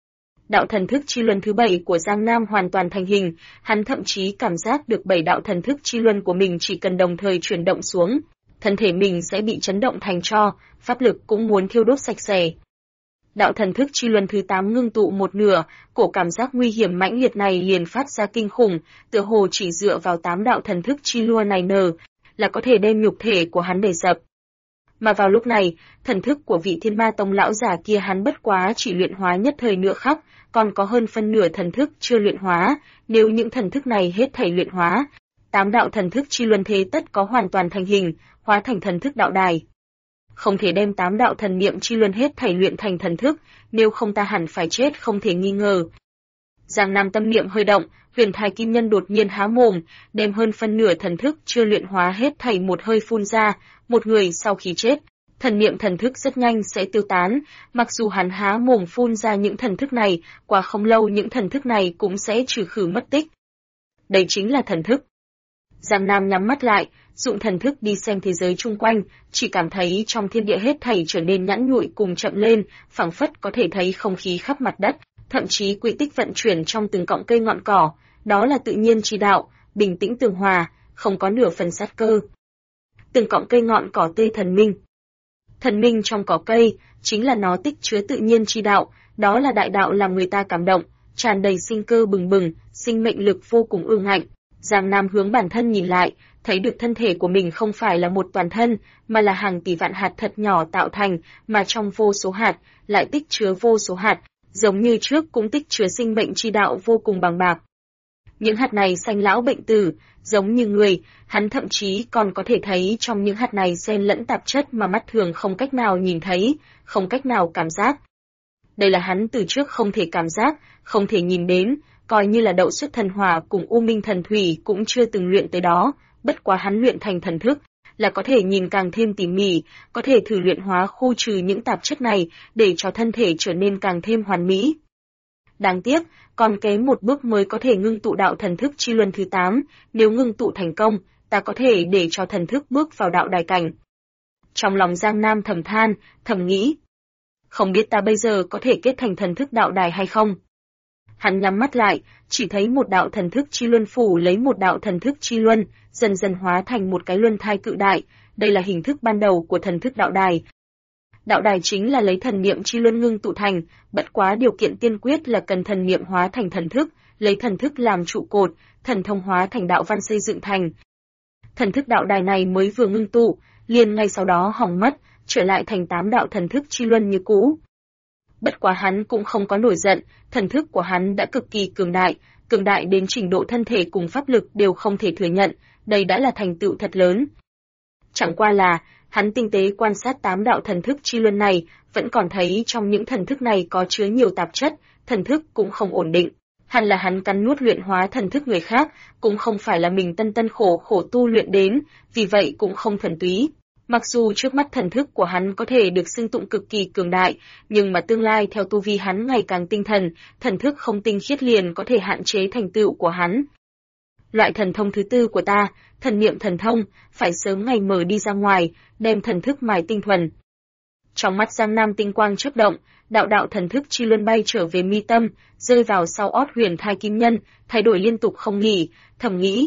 S1: Đạo thần thức chi luân thứ 7 của Giang Nam hoàn toàn thành hình, hắn thậm chí cảm giác được 7 đạo thần thức chi luân của mình chỉ cần đồng thời chuyển động xuống, thân thể mình sẽ bị chấn động thành tro, pháp lực cũng muốn thiêu đốt sạch sẽ. Đạo thần thức chi luân thứ 8 ngưng tụ một nửa, cổ cảm giác nguy hiểm mãnh liệt này liền phát ra kinh khủng, tựa hồ chỉ dựa vào 8 đạo thần thức chi luân này là có thể đem nhục thể của hắn đè dập. Mà vào lúc này, thần thức của vị Thiên Ma Tông lão giả kia hắn bất quá chỉ luyện hóa nhất thời nửa khắc, còn có hơn phân nửa thần thức chưa luyện hóa, nếu những thần thức này hết thảy luyện hóa, 8 đạo thần thức chi luân thế tất có hoàn toàn thành hình, hóa thành thần thức đạo đài. Không thể đem 8 đạo thần niệm chi luân hết thảy luyện thành thần thức, nếu không ta hẳn phải chết không thể nghi ngờ. Giang Nam tâm niệm hơi động, Huyền Thai Kim Nhân đột nhiên há mồm, đem hơn phân nửa thần thức chưa luyện hóa hết thảy một hơi phun ra, một người sau khi chết, thần niệm thần thức rất nhanh sẽ tiêu tán, mặc dù hắn há mồm phun ra những thần thức này, qua không lâu những thần thức này cũng sẽ trừ khử mất tích. Đây chính là thần thức. Giang Nam nhắm mắt lại, dụng thần thức đi xem thế giới chung quanh, chỉ cảm thấy trong thiên địa hết thảy trở nên nhẵn nhụi cùng chậm lên, phảng phất có thể thấy không khí khắp mặt đất, thậm chí quỹ tích vận chuyển trong từng cọng cây ngọn cỏ, đó là tự nhiên chi đạo, bình tĩnh tường hòa, không có nửa phần sát cơ. Từng cọng cây ngọn cỏ tê thần minh. Thần minh trong cỏ cây, chính là nó tích chứa tự nhiên chi đạo, đó là đại đạo làm người ta cảm động, tràn đầy sinh cơ bừng bừng, sinh mệnh lực vô cùng ương ngạnh. Giang Nam hướng bản thân nhìn lại, thấy được thân thể của mình không phải là một toàn thân, mà là hàng tỷ vạn hạt thật nhỏ tạo thành, mà trong vô số hạt, lại tích chứa vô số hạt, giống như trước cũng tích chứa sinh mệnh chi đạo vô cùng bằng bạc. Những hạt này sanh lão bệnh tử, giống như người, hắn thậm chí còn có thể thấy trong những hạt này xen lẫn tạp chất mà mắt thường không cách nào nhìn thấy, không cách nào cảm giác. Đây là hắn từ trước không thể cảm giác, không thể nhìn đến, coi như là Đậu Xuất Thần Hỏa cùng U Minh Thần Thủy cũng chưa từng luyện tới đó, bất quá hắn luyện thành thần thức, là có thể nhìn càng thêm tỉ mỉ, có thể thử luyện hóa khu trừ những tạp chất này, để cho thân thể trở nên càng thêm hoàn mỹ. Đáng tiếc, còn kém một bước mới có thể ngưng tụ đạo thần thức chi luân thứ 8, nếu ngưng tụ thành công, ta có thể để cho thần thức bước vào đạo đài cảnh. Trong lòng Giang Nam thầm than, thầm nghĩ, không biết ta bây giờ có thể kết thành thần thức đạo đài hay không. Hắn nhắm mắt lại, chỉ thấy một đạo thần thức chi luân phủ lấy một đạo thần thức chi luân, dần dần hóa thành một cái luân thai cự đại, đây là hình thức ban đầu của thần thức đạo đài. Đạo đài chính là lấy thần niệm chi luân ngưng tụ thành, bất quá điều kiện tiên quyết là cần thần niệm hóa thành thần thức, lấy thần thức làm trụ cột, thần thông hóa thành đạo văn xây dựng thành. Thần thức đạo đài này mới vừa ngưng tụ, liền ngay sau đó hỏng mất, trở lại thành 8 đạo thần thức chi luân như cũ. Bất quá hắn cũng không có nổi giận, thần thức của hắn đã cực kỳ cường đại đến trình độ thân thể cùng pháp lực đều không thể thừa nhận, đây đã là thành tựu thật lớn. Chẳng qua là, hắn tinh tế quan sát 8 đạo thần thức chi luân này, vẫn còn thấy trong những thần thức này có chứa nhiều tạp chất, thần thức cũng không ổn định. Hẳn là hắn cắn nuốt luyện hóa thần thức người khác, cũng không phải là mình tân khổ tu luyện đến, vì vậy cũng không thuần túy. Mặc dù trước mắt thần thức của hắn có thể được xưng tụng cực kỳ cường đại, nhưng mà tương lai theo tu vi hắn ngày càng tinh thần, thần thức không tinh khiết liền có thể hạn chế thành tựu của hắn. Loại thần thông thứ 4 của ta, thần niệm thần thông, phải sớm ngày mở đi ra ngoài, đem thần thức mài tinh thuần. Trong mắt Giang Nam tinh quang chớp động, đạo thần thức chi luân bay trở về mi tâm, rơi vào sau ót Huyền Thai Kim Nhân, thay đổi liên tục không nghỉ, thầm nghĩ.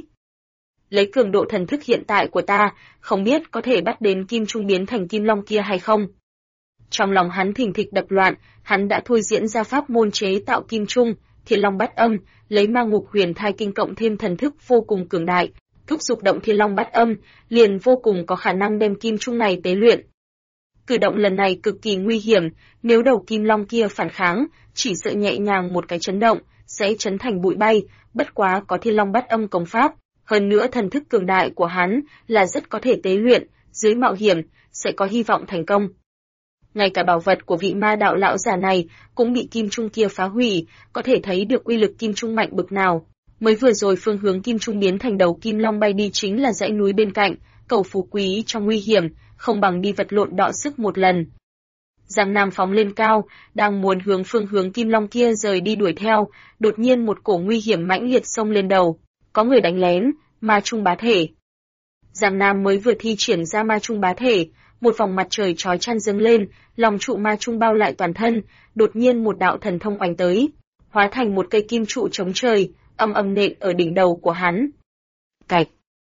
S1: Lấy cường độ thần thức hiện tại của ta, không biết có thể bắt đến kim trung biến thành kim long kia hay không. Trong lòng hắn thình thịch đập loạn, hắn đã thôi diễn ra pháp môn chế tạo kim trung, Thiên Long Bát Âm, lấy Ma Ngục Huyền Thai Kinh cộng thêm thần thức vô cùng cường đại, thúc giục động Thiên Long Bát Âm, liền vô cùng có khả năng đem kim trung này tế luyện. Cử động lần này cực kỳ nguy hiểm, nếu đầu kim long kia phản kháng, chỉ sợ nhẹ nhàng một cái chấn động, sẽ chấn thành bụi bay, bất quá có Thiên Long Bát Âm công pháp, hơn nữa thần thức cường đại của hắn là rất có thể tế luyện, dưới mạo hiểm, sẽ có hy vọng thành công. Ngay cả bảo vật của vị ma đạo lão già này cũng bị kim trung kia phá hủy, có thể thấy được uy lực kim trung mạnh bực nào. Mới vừa rồi phương hướng kim trung biến thành đầu kim long bay đi chính là dãy núi bên cạnh, cầu phú quý trong nguy hiểm, không bằng đi vật lộn đọ sức một lần. Giang Nam phóng lên cao, đang muốn hướng phương hướng kim long kia rời đi đuổi theo, đột nhiên một cổ nguy hiểm mãnh liệt xông lên đầu, có người đánh lén, ma trung bá thể. Giang Nam mới vừa thi triển ra ma trung bá thể, một vòng mặt trời chói chang dâng lên, lòng trụ ma trung bao lại toàn thân, đột nhiên một đạo thần thông oanh tới, hóa thành một cây kim trụ chống trời, âm âm nện ở đỉnh đầu của hắn. Cạch.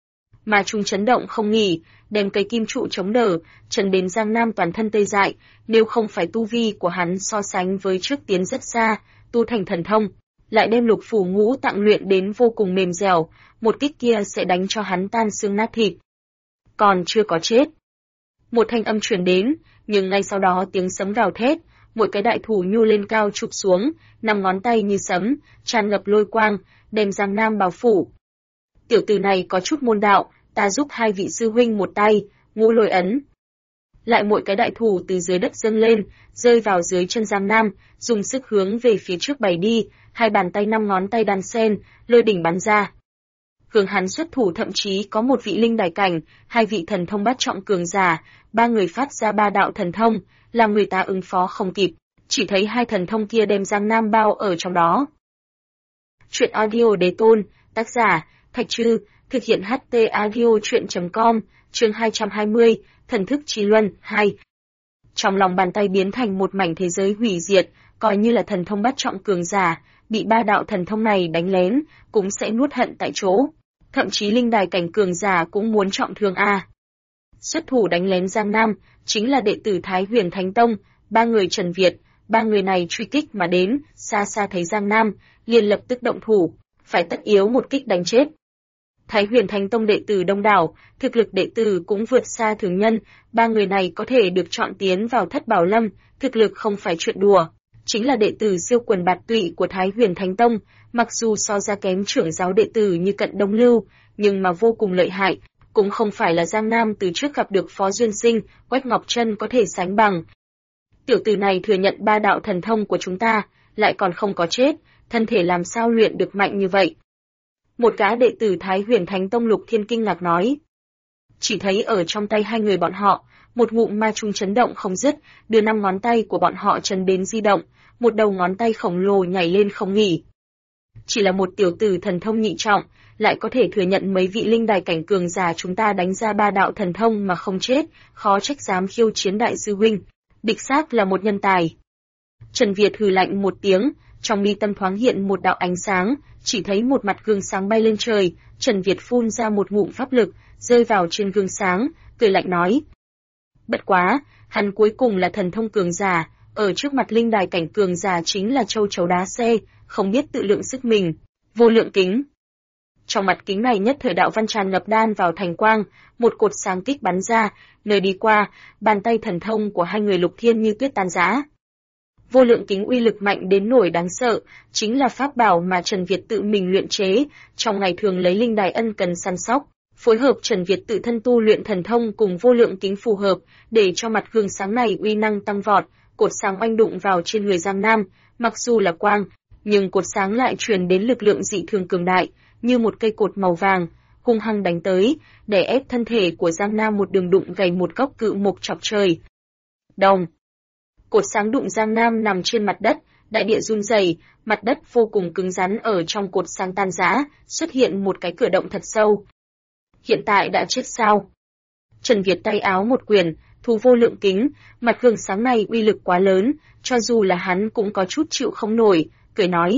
S1: Ma trung chấn động không nghỉ, đem cây kim trụ chống đỡ, chấn đến Giang Nam toàn thân tê dại, nếu không phải tu vi của hắn so sánh với trước tiến rất xa, tu thành thần thông, lại đem lục phủ ngũ tạng luyện đến vô cùng mềm dẻo, một kích kia sẽ đánh cho hắn tan xương nát thịt. Còn chưa có chết. Một thanh âm truyền đến, nhưng ngay sau đó tiếng sấm gào thét, mỗi cái đại thủ nhu lên cao chụp xuống, 5 ngón tay như sấm, tràn ngập lôi quang, đem Giang Nam bao phủ. Tiểu tử này có chút môn đạo, ta giúp 2 vị sư huynh một tay, ngũ lôi ấn. Lại mỗi cái đại thủ từ dưới đất dâng lên, rơi vào dưới chân Giang Nam, dùng sức hướng về phía trước bày đi, 2 bàn tay 5 ngón tay đan sen, lôi đỉnh bắn ra. Hướng hắn xuất thủ thậm chí có một vị linh đài cảnh, 2 vị thần thông bát trọng cường giả, 3 người phát ra 3 đạo thần thông, làm người ta ứng phó không kịp, chỉ thấy 2 thần thông kia đem Giang Nam bao ở trong đó. Truyện audio đế tôn, tác giả, Thạch Trư, thực hiện HT audio truyện.com, chương 220, thần thức Chí Luân, 2. Trong lòng bàn tay biến thành một mảnh thế giới hủy diệt, coi như là thần thông bát trọng cường giả, bị 3 đạo thần thông này đánh lén, cũng sẽ nuốt hận tại chỗ. Thậm chí linh đài cảnh cường giả cũng muốn trọng thương a. Xuất thủ đánh lén Giang Nam, chính là đệ tử Thái Huyền Thánh Tông, 3 người Trần Việt, 3 người này truy kích mà đến, xa xa thấy Giang Nam, liền lập tức động thủ, phải tất yếu một kích đánh chết. Thái Huyền Thánh Tông đệ tử đông đảo, thực lực đệ tử cũng vượt xa thường nhân, 3 người này có thể được chọn tiến vào Thất Bảo Lâm, thực lực không phải chuyện đùa, chính là đệ tử siêu quần bạt tụy của Thái Huyền Thánh Tông, mặc dù so ra kém trưởng giáo đệ tử như Cận Đông Lưu, nhưng mà vô cùng lợi hại, cũng không phải là Giang Nam từ trước gặp được Phó Duyên Sinh, Quách Ngọc Trân có thể sánh bằng. Tiểu tử này thừa nhận 3 đạo thần thông của chúng ta, lại còn không có chết, thân thể làm sao luyện được mạnh như vậy? Một gã đệ tử Thái Huyền Thánh Tông Lục Thiên kinh ngạc nói. Chỉ thấy ở trong tay 2 người bọn họ, một ngụm ma trung chấn động không dứt, đưa 5 ngón tay của bọn họ chấn đến di động, một đầu ngón tay khổng lồ nhảy lên không nghỉ. Chỉ là một tiểu tử thần thông nhị trọng, lại có thể thừa nhận mấy vị linh đài cảnh cường giả chúng ta đánh ra 3 đạo thần thông mà không chết, khó trách dám khiêu chiến đại sư huynh, đích xác là một nhân tài. Trần Việt hừ lạnh một tiếng, trong mi tâm thoáng hiện một đạo ánh sáng, chỉ thấy một mặt gương sáng bay lên trời, Trần Việt phun ra một ngụm pháp lực, rơi vào trên gương sáng, cười lạnh nói. Bất quá, hắn cuối cùng là thần thông cường giả, ở trước mặt linh đài cảnh cường giả chính là châu chấu đá xe, không biết tự lượng sức mình. Vô lượng kính. Trong mặt kính này nhất thời đạo văn tràn ngập đan vào thành quang, một cột sáng kích bắn ra, nơi đi qua, bàn tay thần thông của 2 người Lục Thiên như tuyết tan rã. Vô lượng kính uy lực mạnh đến nổi đáng sợ, chính là pháp bảo mà Trần Việt tự mình luyện chế, trong ngày thường lấy linh đài ân cần săn sóc, phối hợp Trần Việt tự thân tu luyện thần thông cùng vô lượng kính phù hợp, để cho mặt gương sáng này uy năng tăng vọt, cột sáng oanh đụng vào trên người Giang Nam, mặc dù là quang, nhưng cột sáng lại truyền đến lực lượng dị thường cường đại, như một cây cột màu vàng, hung hăng đánh tới, để ép thân thể của Giang Nam một đường đụng gầy một gốc cự mục chọc trời. Đồng. Cột sáng đụng Giang Nam nằm trên mặt đất, đại địa run rẩy, mặt đất vô cùng cứng rắn ở trong cột sáng tan rã, xuất hiện một cái cửa động thật sâu. Hiện tại đã chết sao? Trần Việt tay áo một quyền, thu vô lượng kính, mặt gương sáng này uy lực quá lớn, cho dù là hắn cũng có chút chịu không nổi, cười nói.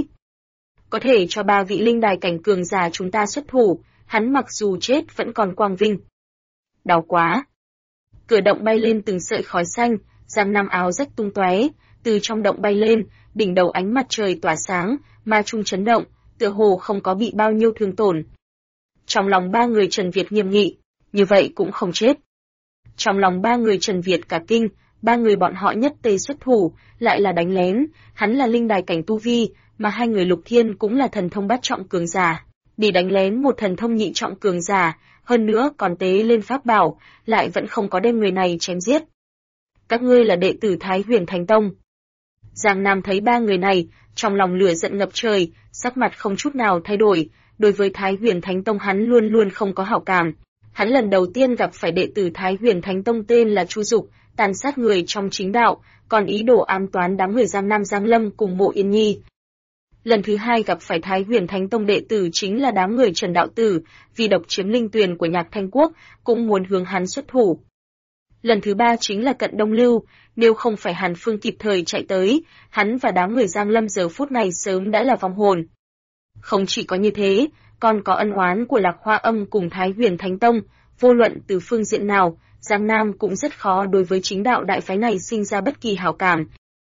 S1: Có thể cho 3 vị linh đài cảnh cường giả chúng ta xuất thủ, hắn mặc dù chết vẫn còn quang vinh. Đau quá. Cửa động bay lên từng sợi khói xanh, Giang Nam áo rách tung tóe, từ trong động bay lên, đỉnh đầu ánh mặt trời tỏa sáng, ma trung chấn động, tựa hồ không có bị bao nhiêu thương tổn. Trong lòng 3 người Trần Việt nghiêm nghị, như vậy cũng không chết. Trong lòng 3 người Trần Việt cả kinh, ba người bọn họ nhất tề xuất thủ, lại là đánh lén, hắn là linh đài cảnh tu vi, mà hai người Lục Thiên cũng là thần thông bát trọng cường giả. Đi đánh lén một thần thông nhị trọng cường giả, hơn nữa còn tế lên pháp bảo, lại vẫn không có đem người này chém giết. Các ngươi là đệ tử Thái Huyền Thánh Tông. Giang Nam thấy ba người này, trong lòng lửa giận ngập trời, sắc mặt không chút nào thay đổi, đối với Thái Huyền Thánh Tông hắn luôn luôn không có hảo cảm. Hắn lần đầu tiên gặp phải đệ tử Thái Huyền Thánh Tông tên là Chu Dục, tàn sát người trong chính đạo, còn ý đồ ám toán đám người Giang Nam Giang Lâm cùng Mộ Yên Nhi. Lần thứ hai gặp phải Thái Huyền Thánh Tông đệ tử chính là đám người Trần Đạo Tử, vì độc chiếm linh tuyền của Nhạc Thanh Quốc, cũng muốn hướng hắn xuất thủ. Lần thứ ba chính là Cận Đông Lưu, nếu không phải Hàn Phương kịp thời chạy tới, hắn và đám người Giang Lâm giờ phút này sớm đã là vong hồn. Không chỉ có như thế, còn có ân oán của Lạc Hoa Âm cùng Thái Huyền Thánh Tông, vô luận từ phương diện nào, Giang Nam cũng rất khó đối với chính đạo đại phái này sinh ra bất kỳ hảo cảm.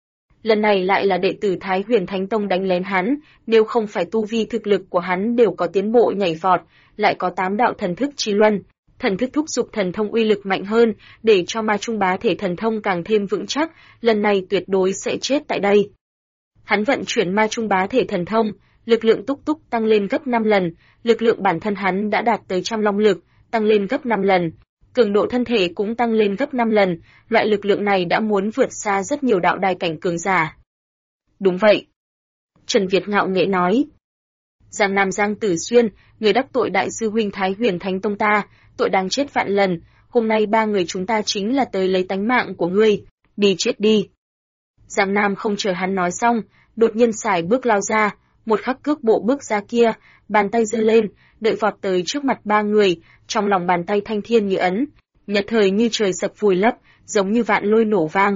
S1: Lần này lại là đệ tử Thái Huyền Thánh Tông đánh lén hắn, nếu không phải tu vi thực lực của hắn đều có tiến bộ nhảy vọt, lại có 8 đạo thần thức chi luân, thần thức thúc giục thần thông uy lực mạnh hơn, để cho ma trung bá thể thần thông càng thêm vững chắc, lần này tuyệt đối sẽ chết tại đây. Hắn vận chuyển ma trung bá thể thần thông, lực lượng túc túc tăng lên gấp 5 lần, lực lượng bản thân hắn đã đạt tới trăm long lực, tăng lên gấp 5 lần. Cường độ thân thể cũng tăng lên gấp 5 lần, loại lực lượng này đã muốn vượt xa rất nhiều đạo đài cảnh cường giả. Đúng vậy. Trần Việt ngạo nghễ nói. Giang Nam Giang Tử Xuyên, người đắc tội đại sư huynh Thái Huyền Thánh Tông ta, tội đáng chết vạn lần, hôm nay ba người chúng ta chính là tới lấy tánh mạng của ngươi, đi chết đi. Giang Nam không chờ hắn nói xong, đột nhiên xài bước lao ra, một khắc cước bộ bước ra kia, bàn tay giơ lên, đợi vọt tới trước mặt ba người, trong lòng bàn tay thanh thiên như ấn, nhật thời như trời sập vùi lấp, giống như vạn lôi nổ vang.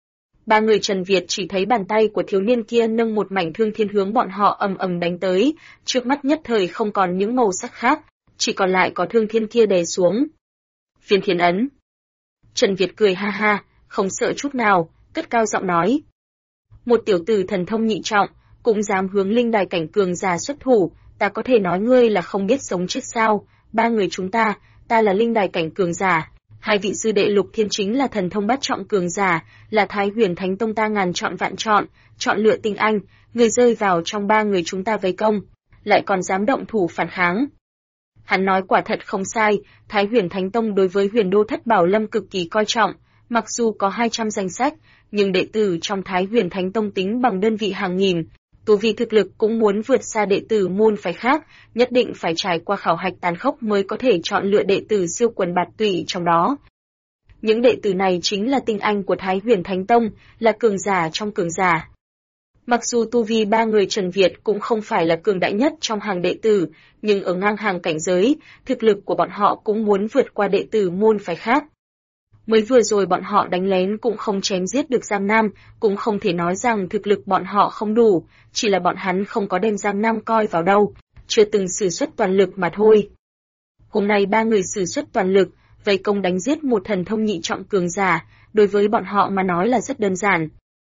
S1: Ba người Trần Việt chỉ thấy bàn tay của thiếu niên kia nâng một mảnh thương thiên hướng bọn họ ầm ầm đánh tới, trước mắt nhất thời không còn những màu sắc khác, chỉ còn lại có thương thiên kia đè xuống. Phiên thiên ấn. Trần Việt cười ha ha, không sợ chút nào, cất cao giọng nói. Một tiểu tử thần thông nhị trọng, cũng dám hướng linh đài cảnh cường giả xuất thủ, ta có thể nói ngươi là không biết sống chết sao, ba người chúng ta, ta là linh đài cảnh cường giả, hai vị sư đệ Lục Thiên chính là thần thông bát trọng cường giả, là Thái Huyền Thánh Tông ta ngàn chọn vạn chọn, chọn lựa tinh anh, người rơi vào trong ba người chúng ta vây công, lại còn dám động thủ phản kháng. Hắn nói quả thật không sai, Thái Huyền Thánh Tông đối với Huyền Đô Thất Bảo Lâm cực kỳ coi trọng, mặc dù có 200 danh sách, nhưng đệ tử trong Thái Huyền Thánh Tông tính bằng đơn vị hàng nghìn, tu vi thực lực cũng muốn vượt xa đệ tử môn phái khác, nhất định phải trải qua khảo hạch tàn khốc mới có thể chọn lựa đệ tử siêu quần bạt tụy trong đó. Những đệ tử này chính là tinh anh của Thái Huyền Thánh Tông, là cường giả trong cường giả. Mặc dù tu vi ba người Trần Việt cũng không phải là cường đại nhất trong hàng đệ tử, nhưng ở ngang hàng cảnh giới, thực lực của bọn họ cũng muốn vượt qua đệ tử môn phái khác. Mới vừa rồi bọn họ đánh lén cũng không chém giết được Giang Nam, cũng không thể nói rằng thực lực bọn họ không đủ, chỉ là bọn hắn không có đem Giang Nam coi vào đâu, chưa từng sử xuất toàn lực mà thôi. Hôm nay ba người sử xuất toàn lực, vây công đánh giết một thần thông nhị trọng cường giả, đối với bọn họ mà nói là rất đơn giản.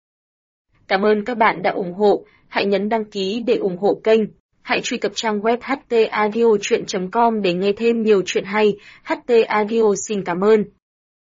S1: Cảm ơn các bạn đã ủng hộ, hãy nhấn đăng ký để ủng hộ kênh. Hãy truy cập trang web htaudio.com để nghe thêm nhiều chuyện hay. HT Audio xin cảm ơn.